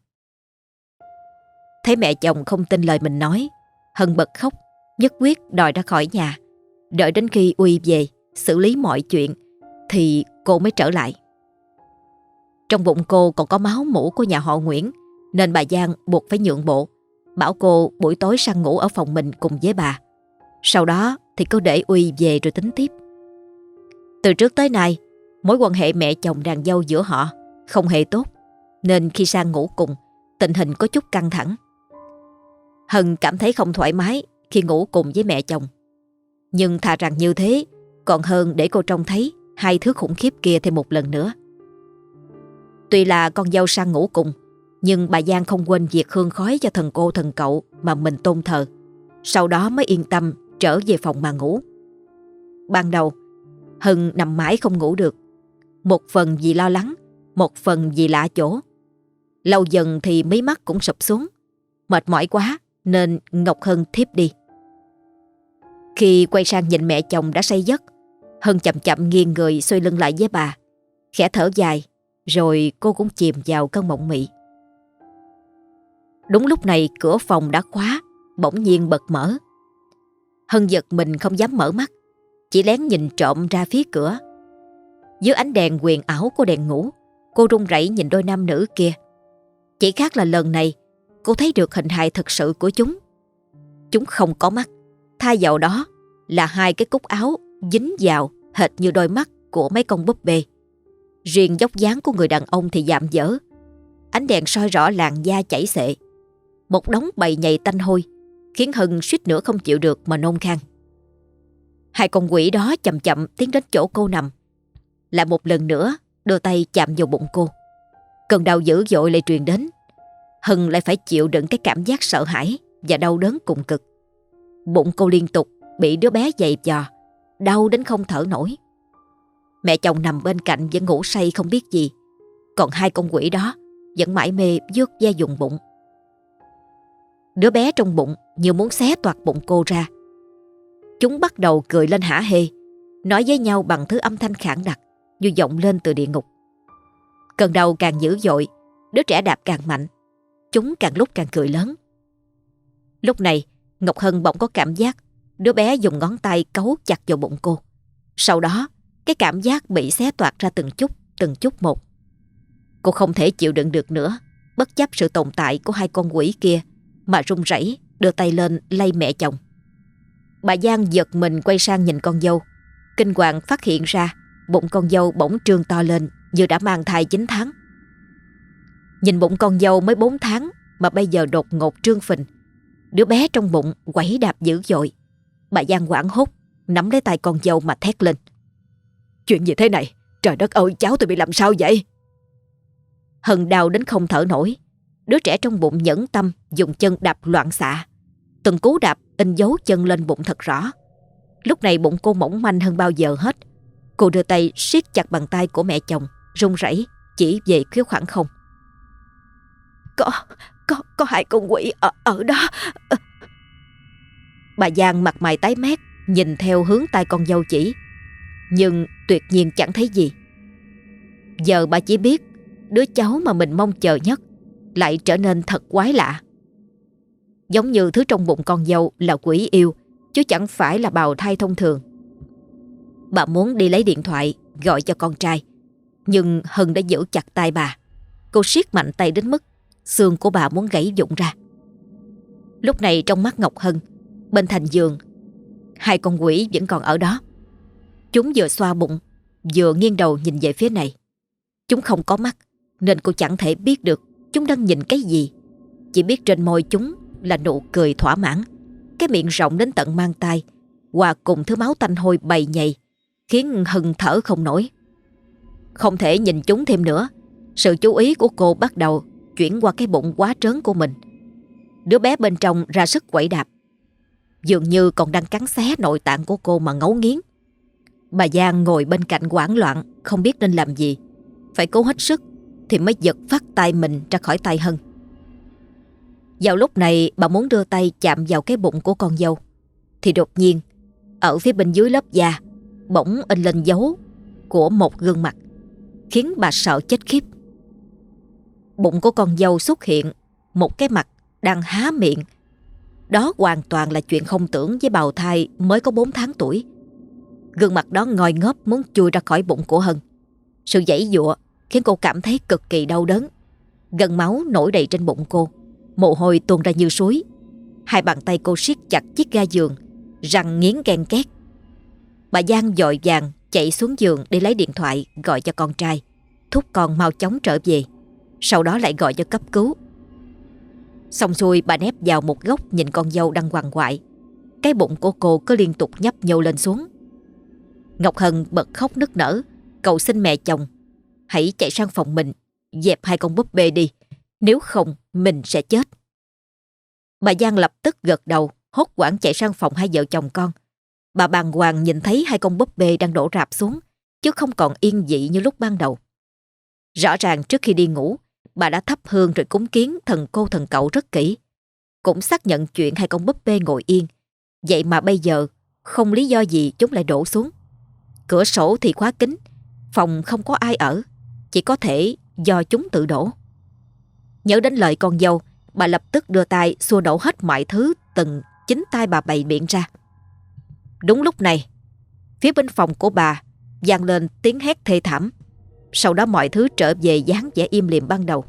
Thấy mẹ chồng không tin lời mình nói, Hân bật khóc, nhất quyết đòi ra khỏi nhà. Đợi đến khi Uy về xử lý mọi chuyện thì cô mới trở lại. Trong bụng cô còn có máu mủ của nhà họ Nguyễn, nên bà Giang buộc phải nhượng bộ, bảo cô buổi tối sang ngủ ở phòng mình cùng với bà. Sau đó thì cứ để Uy về rồi tính tiếp. Từ trước tới nay, mối quan hệ mẹ chồng nàng dâu giữa họ không hề tốt, nên khi sang ngủ cùng, tình hình có chút căng thẳng. Hân cảm thấy không thoải mái khi ngủ cùng với mẹ chồng. Nhưng thà rằng như thế còn hơn để cô trông thấy 2 thứ khủng khiếp kia thêm một lần nữa. Tuy là con dâu sang ngủ cùng, nhưng bà Giang không quên việc hương khói cho thần cô thần cậu mà mình tôn thờ. Sau đó mới yên tâm trở về phòng mà ngủ. Ban đầu Hân nằm mãi không ngủ được, một phần vì lo lắng, một phần vì lạ chỗ. Lâu dần thì mí mắt cũng sụp xuống. Mệt mỏi quá nên Ngọc Hân thiếp đi. Khi quay sang nhìn mẹ chồng đã say giấc, Hân chậm chậm nghiêng người xoay lưng lại với bà, khẽ thở dài, rồi cô cũng chìm vào cơn mộng mị. Đúng lúc này cửa phòng đã khóa bỗng nhiên bật mở. Hân giật mình không dám mở mắt, chỉ lén nhìn trộm ra phía cửa. Dưới ánh đèn huyền ảo của đèn ngủ, cô run rẩy nhìn đôi nam nữ kia. Chỉ khác là lần này cô thấy được hình hài thực sự của chúng. Chúng không có mắt, thay vào đó là 2 cái cúc áo dính vào hệt như đôi mắt của mấy con búp bê. Riêng vóc dáng của người đàn ông thì dạm dở. Ánh đèn soi rõ làn da chảy xệ, một đống bầy nhầy tanh hôi, khiến Hân suýt nữa không chịu được mà nôn khan. 2 con quỷ đó chậm chậm tiến đến chỗ cô nằm, lại một lần nữa đưa tay chạm vào bụng cô. Cơn đau dữ dội lại truyền đến. Hân lại phải chịu đựng cái cảm giác sợ hãi và đau đớn cùng cực. Bụng cô liên tục bị đứa bé giày vò, đau đến không thở nổi. Mẹ chồng nằm bên cạnh vẫn ngủ say không biết gì, còn 2 con quỷ đó vẫn mải mê vuốt ve vùng bụng. Đứa bé trong bụng như muốn xé toạc bụng cô ra. Chúng bắt đầu cười lên hả hê, nói với nhau bằng thứ âm thanh khản đặc như vọng lên từ địa ngục. Cơn đau càng dữ dội, đứa trẻ đạp càng mạnh, chúng càng lúc càng cười lớn. Lúc này Ngọc Hân bỗng có cảm giác đứa bé dùng ngón tay cấu chặt vào bụng cô. Sau đó cái cảm giác bị xé toạc ra từng chút một. Cô không thể chịu đựng được nữa, bất chấp sự tồn tại của 2 con quỷ kia mà run rẩy đưa tay lên lay mẹ chồng. Bà Giang giật mình quay sang nhìn con dâu, kinh hoàng phát hiện ra bụng con dâu bỗng trương to lên như đã mang thai 9 tháng. Nhìn bụng con dâu mới 4 tháng mà bây giờ đột ngột trương phình, đứa bé trong bụng quẩy đạp dữ dội. Bà Giang hoảng hốt nắm lấy tay con dâu mà thét lên: Chuyện gì thế này? Trời đất ơi, cháu tôi bị làm sao vậy? Hân đau đến không thở nổi. Đứa trẻ trong bụng nhẫn tâm dùng chân đạp loạn xạ. Từng cú đạp in dấu chân lên bụng thật rõ. Lúc này bụng cô mỏng manh hơn bao giờ hết. Cô đưa tay siết chặt bàn tay của mẹ chồng, run rẩy chỉ về phía khoảng không. Có 2 con quỷ ở đó. Bà Giang mặt mày tái mét nhìn theo hướng tay con dâu chỉ, nhưng tuyệt nhiên chẳng thấy gì. Giờ bà chỉ biết đứa cháu mà mình mong chờ nhất lại trở nên thật quái lạ. Giống như thứ trong bụng con dâu là quỷ yêu, chứ chẳng phải là bào thai thông thường. Bà muốn đi lấy điện thoại gọi cho con trai, nhưng Hân đã giữ chặt tay bà. Cô siết mạnh tay đến mức xương của bà muốn gãy vụn ra. Lúc này trong mắt Ngọc Hân, bên thành giường, hai con quỷ vẫn còn ở đó. Chúng vừa xoa bụng, vừa nghiêng đầu nhìn về phía này. Chúng không có mắt, nên cô chẳng thể biết được chúng đang nhìn cái gì. Chỉ biết trên môi chúng là nụ cười thỏa mãn, cái miệng rộng đến tận mang tai, hòa cùng thứ máu tanh hôi bầy nhầy, khiến Hân thở không nổi. Không thể nhìn chúng thêm nữa, sự chú ý của cô bắt đầu chuyển qua cái bụng quá trớn của mình. Đứa bé bên trong ra sức quẩy đạp, dường như còn đang cắn xé nội tạng của cô mà ngấu nghiến. Bà Giang ngồi bên cạnh hoảng loạn, không biết nên làm gì. Phải cố hết sức thì mới giật phát tay mình ra khỏi tay Hân. Vào lúc này bà muốn đưa tay chạm vào cái bụng của con dâu, thì đột nhiên ở phía bên dưới lớp da bỗng in lên dấu của một gương mặt, khiến bà sợ chết khiếp. Bụng của con dâu xuất hiện một cái mặt đang há miệng. Đó hoàn toàn là chuyện không tưởng với bào thai mới có 4 tháng tuổi. Gương mặt đó ngoi ngóp muốn chui ra khỏi bụng của Hân. Sự giãy giụa khiến cô cảm thấy cực kỳ đau đớn. Gân máu nổi đầy trên bụng cô, mồ hôi tuôn ra như suối. Hai bàn tay cô siết chặt chiếc ga giường, răng nghiến ken két. Bà Giang vội vàng chạy xuống giường để lấy điện thoại gọi cho con trai, thúc con mau chóng trở về. Sau đó lại gọi cho cấp cứu. Xong xuôi bà nép vào một góc nhìn con dâu đang quằn quại. Cái bụng của cô cứ liên tục nhấp nhô lên xuống. Ngọc Hân bật khóc nức nở, cầu xin mẹ chồng hãy chạy sang phòng mình, dẹp hai con búp bê đi, nếu không mình sẽ chết. Bà Giang lập tức gật đầu, hốt hoảng chạy sang phòng hai vợ chồng con. Bà bàng hoàng nhìn thấy hai con búp bê đang đổ rạp xuống, chứ không còn yên dị như lúc ban đầu. Rõ ràng trước khi đi ngủ, bà đã thắp hương rồi cúng kiến thần cô thần cậu rất kỹ. Cũng xác nhận chuyện hai con búp bê ngồi yên. Vậy mà bây giờ không lý do gì chúng lại đổ xuống. Cửa sổ thì khóa kín, phòng không có ai ở, chỉ có thể do chúng tự đổ. Nhớ đến lời con dâu, bà lập tức đưa tay xua đổ hết mọi thứ từng chính tay bà bày biện ra. Đúng lúc này, phía bên phòng của bà vang lên tiếng hét thê thảm. Sau đó mọi thứ trở về dáng vẻ im lìm ban đầu.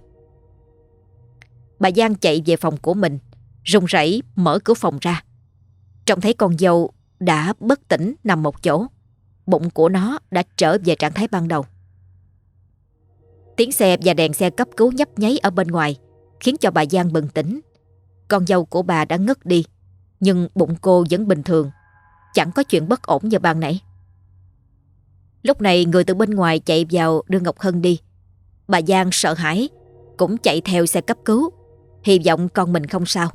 Bà Giang chạy về phòng của mình, run rẩy mở cửa phòng ra. Trông thấy con dâu đã bất tỉnh nằm một chỗ. Bụng của nó đã trở về trạng thái ban đầu. Tiếng xe và đèn xe cấp cứu nhấp nháy ở bên ngoài khiến cho bà Giang bừng tỉnh. Con dâu của bà đã ngất đi, nhưng bụng cô vẫn bình thường, chẳng có chuyện bất ổn như ban nãy. Lúc này người từ bên ngoài chạy vào đưa Ngọc Hân đi. Bà Giang sợ hãi cũng chạy theo xe cấp cứu, hy vọng con mình không sao.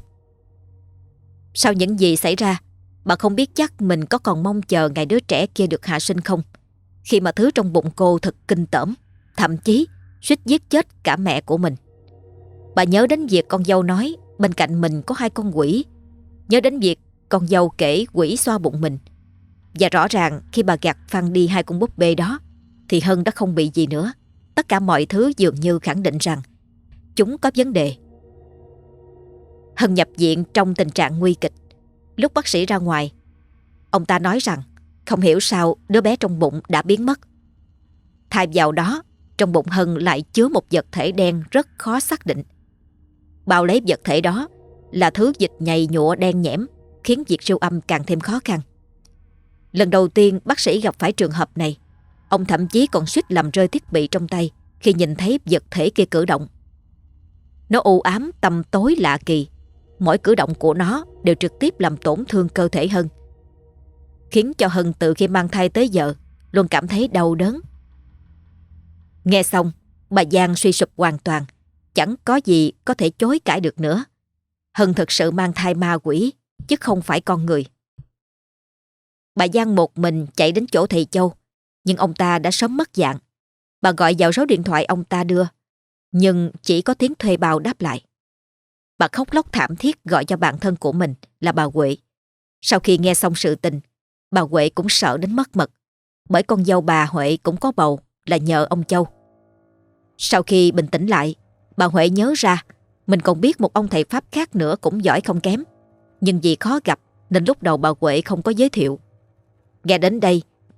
Sau những gì xảy ra, bà không biết chắc mình có còn mong chờ ngày đứa trẻ kia được hạ sinh không, khi mà thứ trong bụng cô thật kinh tởm, thậm chí suýt giết chết cả mẹ của mình. Bà nhớ đến việc con dâu nói bên cạnh mình có hai con quỷ, nhớ đến việc con dâu kể quỷ xoa bụng mình. Và rõ ràng khi bà gạt phăng đi hai con búp bê đó thì Hân đã không bị gì nữa. Tất cả mọi thứ dường như khẳng định rằng chúng có vấn đề. Hân nhập viện trong tình trạng nguy kịch. Lúc bác sĩ ra ngoài, ông ta nói rằng không hiểu sao đứa bé trong bụng đã biến mất. Thay vào đó, trong bụng Hân lại chứa một vật thể đen rất khó xác định. Bao lấy vật thể đó là thứ dịch nhầy nhụa đen nhẽm, khiến việc siêu âm càng thêm khó khăn. Lần đầu tiên bác sĩ gặp phải trường hợp này, ông thậm chí còn suýt làm rơi thiết bị trong tay khi nhìn thấy vật thể kia cử động. Nó u ám tăm tối lạ kỳ, mỗi cử động của nó đều trực tiếp làm tổn thương cơ thể Hân, khiến cho Hân từ khi mang thai tới giờ luôn cảm thấy đau đớn. Nghe xong, bà Giang suy sụp hoàn toàn, chẳng có gì có thể chối cãi được nữa. Hân thực sự mang thai ma quỷ, chứ không phải con người. Bà Giang một mình chạy đến chỗ thầy Châu, nhưng ông ta đã sớm mất dạng. Bà gọi vào số điện thoại ông ta đưa, nhưng chỉ có tiếng thuê bao đáp lại. Bà khóc lóc thảm thiết gọi cho bạn thân của mình là bà Huệ. Sau khi nghe xong sự tình, bà Huệ cũng sợ đến mất mật, bởi con dâu bà Huệ cũng có bầu là nhờ ông Châu. Sau khi bình tĩnh lại, bà Huệ nhớ ra mình còn biết một ông thầy Pháp khác nữa cũng giỏi không kém, nhưng vì khó gặp nên lúc đầu bà Huệ không có giới thiệu. Nghe đến đây,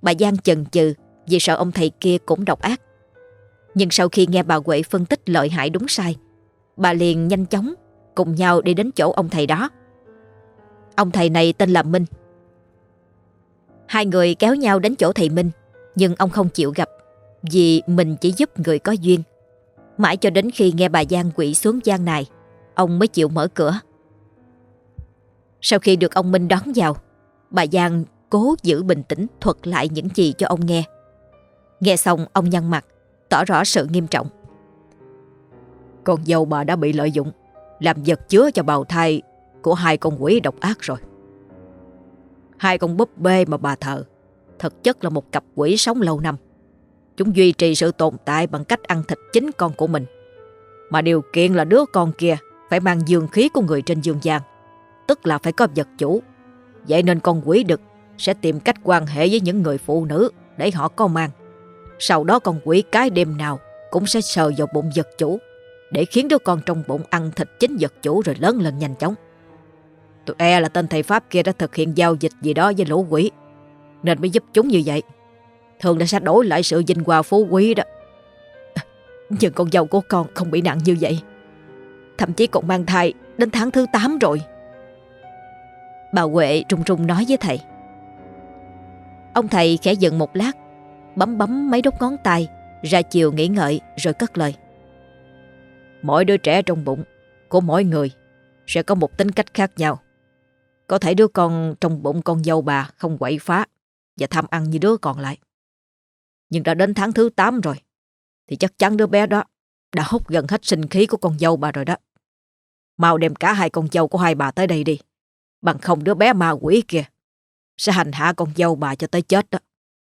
Bà Giang chần chừ vì sợ ông thầy kia cũng độc ác. Nhưng sau khi nghe bà Huệ phân tích lợi hại đúng sai, bà liền nhanh chóng cùng nhau đi đến chỗ ông thầy đó. Ông thầy này tên là Minh. Hai người kéo nhau đến chỗ thầy Minh, nhưng ông không chịu gặp vì mình chỉ giúp người có duyên. Mãi cho đến khi nghe bà Giang quỵ xuống gian này, ông mới chịu mở cửa. Sau khi được ông Minh đón vào, bà Giang cố giữ bình tĩnh thuật lại những gì cho ông nghe. Nghe xong ông nhăn mặt, tỏ rõ sự nghiêm trọng. Con dâu bà đã bị lợi dụng, làm vật chứa cho bào thai của hai con quỷ độc ác rồi. Hai con búp bê mà bà thờ thực chất là một cặp quỷ sống lâu năm. Chúng duy trì sự tồn tại bằng cách ăn thịt chính con của mình, mà điều kiện là đứa con kia phải mang dương khí của người trên dương gian, tức là phải có vật chủ. Vậy nên con quỷ đực sẽ tìm cách quan hệ với những người phụ nữ để họ có mang. Sau đó con quỷ cái đêm nào cũng sẽ sờ vào bụng vật chủ để khiến đứa con trong bụng ăn thịt chính vật chủ rồi lớn lên nhanh chóng. Tôi e là tên thầy Pháp kia đã thực hiện giao dịch gì đó với lũ quỷ nên mới giúp chúng như vậy. Thường là sẽ đổi lại sự vinh hoa phú quý đó. Nhưng con dâu của con không bị nặng như vậy, thậm chí còn mang thai đến tháng thứ 8 rồi. Bà Huệ run run nói với thầy. Ông thầy khẽ dừng một lát, bấm bấm mấy đốt ngón tay, ra chiều nghĩ ngợi rồi cất lời. Mỗi đứa trẻ trong bụng của mỗi người sẽ có một tính cách khác nhau. Có thể đứa con trong bụng con dâu bà không quậy phá và tham ăn như đứa còn lại. Nhưng đã đến tháng thứ 8 rồi thì chắc chắn đứa bé đó đã hút gần hết sinh khí của con dâu bà rồi đó. Mau đem cả hai con dâu của hai bà tới đây đi, bằng không đứa bé ma quỷ kia sẽ hành hạ con dâu bà cho tới chết đó.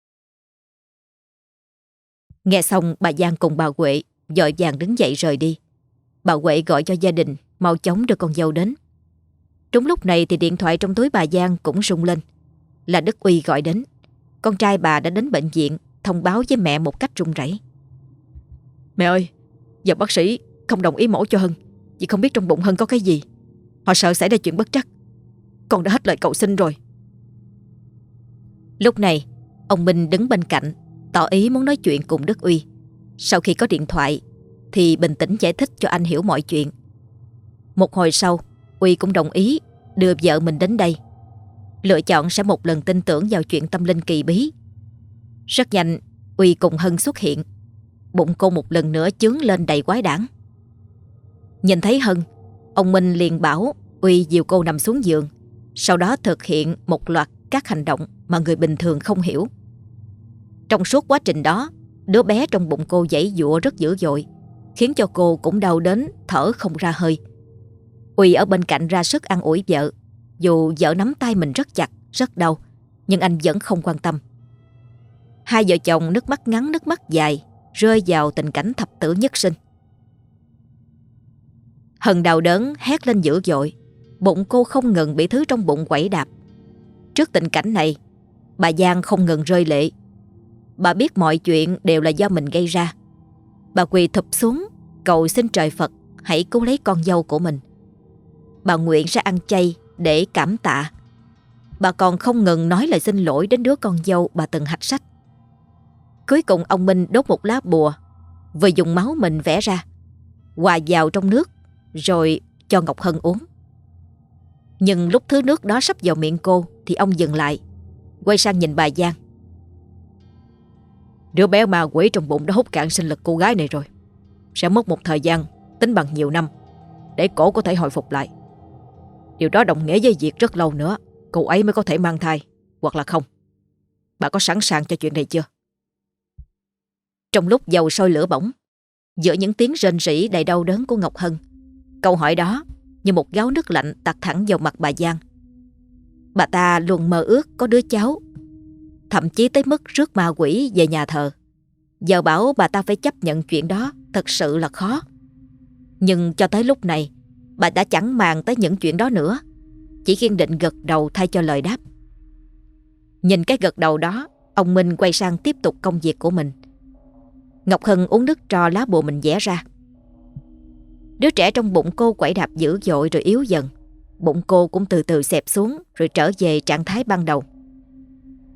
Nghe xong, bà Giang cùng bà Huệ vội vàng đứng dậy rời đi. Bà Huệ gọi cho gia đình mau chóng đưa con dâu đến. Đúng lúc này thì điện thoại trong túi bà Giang cũng rung lên. Là Đức Uy gọi đến. Con trai bà đã đến bệnh viện thông báo với mẹ một cách run rẩy. Mẹ ơi, giờ bác sĩ không đồng ý mổ cho Hân vì không biết trong bụng Hân có cái gì. Họ sợ xảy ra chuyện bất trắc. Con đã hết lời cầu xin rồi. Lúc này ông Minh đứng bên cạnh, tỏ ý muốn nói chuyện cùng Đức Uy. Sau khi có điện thoại thì bình tĩnh giải thích cho anh hiểu mọi chuyện. Một hồi sau, Uy cũng đồng ý đưa vợ mình đến đây, lựa chọn sẽ một lần tin tưởng vào chuyện tâm linh kỳ bí. Rất nhanh, Uy cùng Hân xuất hiện. Bụng cô một lần nữa chướng lên đầy quái đản. Nhìn thấy Hân, ông Minh liền bảo Uy dìu cô nằm xuống giường, sau đó thực hiện một loạt các hành động mà người bình thường không hiểu. Trong suốt quá trình đó, đứa bé trong bụng cô giãy giụa rất dữ dội, khiến cho cô cũng đau đến thở không ra hơi. Uy ở bên cạnh ra sức an ủi vợ. Dù vợ nắm tay mình rất chặt, rất đau, nhưng anh vẫn không quan tâm. Hai vợ chồng nước mắt ngắn nước mắt dài rơi vào tình cảnh thập tử nhất sinh. Hân đau đớn hét lên dữ dội. Bụng cô không ngừng bị thứ trong bụng quẩy đạp. Trước tình cảnh này, bà Giang không ngừng rơi lệ. Bà biết mọi chuyện đều là do mình gây ra. Bà quỳ thụp xuống cầu xin trời Phật hãy cứu lấy con dâu của mình. Bà nguyện sẽ ăn chay để cảm tạ. Bà còn không ngừng nói lời xin lỗi đến đứa con dâu bà từng hạch sách. Cuối cùng ông Minh đốt một lá bùa vừa dùng máu mình vẽ ra, hòa vào trong nước rồi cho Ngọc Hân uống. Nhưng lúc thứ nước đó sắp vào miệng cô thì ông dừng lại, quay sang nhìn bà Giang. Đứa bé ma quỷ trong bụng đã hút cạn sinh lực cô gái này rồi. Sẽ mất một thời gian tính bằng nhiều năm để cổ có thể hồi phục lại. Điều đó đồng nghĩa với việc rất lâu nữa cô ấy mới có thể mang thai, hoặc là không. Bà có sẵn sàng cho chuyện này chưa? Trong lúc dầu sôi lửa bỏng, giữa những tiếng rên rỉ đầy đau đớn của Ngọc Hân, câu hỏi đó như một gáo nước lạnh tạt thẳng vào mặt bà Giang. Bà ta luôn mơ ước có đứa cháu, thậm chí tới mức rước ma quỷ về nhà thờ. Giờ bảo bà ta phải chấp nhận chuyện đó thật sự là khó. Nhưng cho tới lúc này, bà đã chẳng màng tới những chuyện đó nữa, chỉ kiên định gật đầu thay cho lời đáp. Nhìn cái gật đầu đó, ông Minh quay sang tiếp tục công việc của mình. Ngọc Hân uống nước tro lá bùa mình vẽ ra. Đứa trẻ trong bụng cô quẩy đạp dữ dội rồi yếu dần. Bụng cô cũng từ từ xẹp xuống rồi trở về trạng thái ban đầu.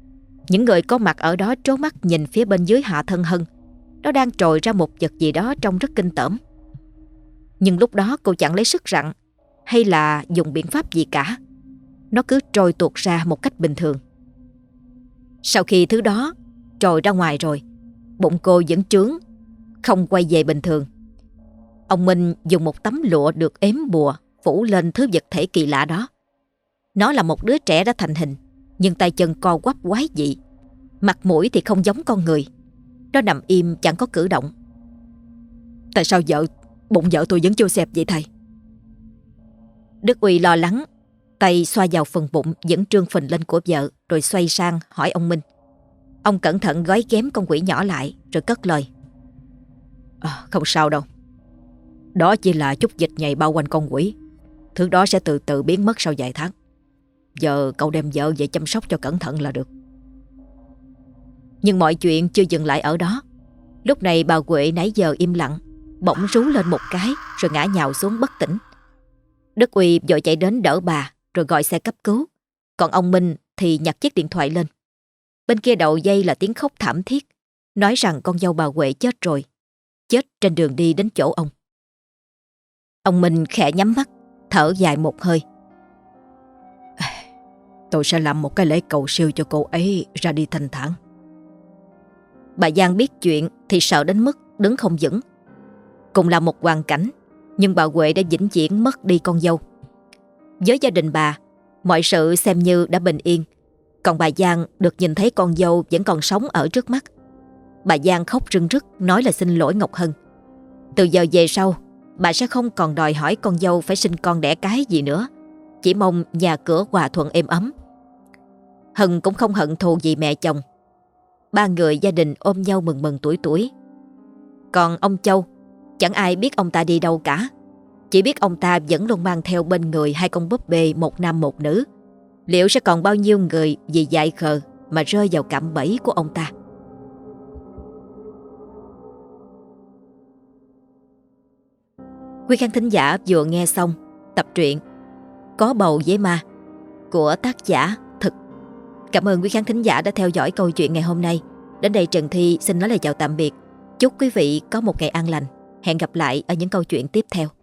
Những người có mặt ở đó trố mắt nhìn phía bên dưới hạ thân Hân. Nó đang trồi ra một vật gì đó trông rất kinh tởm. Nhưng lúc đó cô chẳng lấy sức rặn hay là dùng biện pháp gì cả. Nó cứ trôi tuột ra một cách bình thường. Sau khi thứ đó trồi ra ngoài rồi, bụng cô vẫn trướng, không quay về bình thường. Ông Minh dùng một tấm lụa được ếm bùa phủ lên thứ vật thể kỳ lạ đó. Nó là một đứa trẻ đã thành hình, nhưng tay chân co quắp quái dị, mặt mũi thì không giống con người. Nó nằm im chẳng có cử động. Tại sao bụng vợ tôi vẫn chưa xẹp vậy thầy? Đức Uy lo lắng, tay xoa vào phần bụng vẫn trương phình lên của vợ, rồi xoay sang hỏi ông Minh. Ông cẩn thận gói ghém con quỷ nhỏ lại rồi cất lời. Không sao đâu. Đó chỉ là chút dịch nhầy bao quanh con quỷ. Thứ đó sẽ từ từ biến mất sau vài tháng. Giờ cậu đem vợ về chăm sóc cho cẩn thận là được. Nhưng mọi chuyện chưa dừng lại ở đó. Lúc này bà Huệ nãy giờ im lặng, bỗng rú lên một cái rồi ngã nhào xuống bất tỉnh. Đức Uy vội chạy đến đỡ bà rồi gọi xe cấp cứu. Còn ông Minh thì nhặt chiếc điện thoại lên. Bên kia đầu dây là tiếng khóc thảm thiết, nói rằng con dâu bà Huệ chết rồi, chết trên đường đi đến chỗ ông. Ông Minh khẽ nhắm mắt, thở dài một hơi. Tôi sẽ làm một cái lễ cầu siêu cho cô ấy ra đi thanh thản. Bà Giang biết chuyện thì sợ đến mức đứng không vững. Cùng là một hoàn cảnh, nhưng bà Huệ đã vĩnh viễn mất đi con dâu. Với gia đình bà, mọi sự xem như đã bình yên. Còn bà Giang được nhìn thấy con dâu vẫn còn sống ở trước mắt. Bà Giang khóc rưng rức nói là xin lỗi Ngọc Hân. Từ giờ về sau, bà sẽ không còn đòi hỏi con dâu phải sinh con đẻ cái gì nữa, chỉ mong nhà cửa hòa thuận êm ấm. Hân cũng không hận thù gì mẹ chồng. Ba người gia đình ôm nhau mừng mừng tuổi tuổi. Còn ông Châu, chẳng ai biết ông ta đi đâu cả. Chỉ biết ông ta vẫn luôn mang theo bên người hai con búp bê, một nam một nữ. Liệu sẽ còn bao nhiêu người vì dại khờ mà rơi vào cạm bẫy của ông ta? Quý khán thính giả vừa nghe xong tập truyện Có bầu với ma của tác giả Thực. Cảm ơn quý khán thính giả đã theo dõi câu chuyện ngày hôm nay. Đến đây Trần Thi xin nói lời chào tạm biệt. Chúc quý vị có một ngày an lành. Hẹn gặp lại ở những câu chuyện tiếp theo.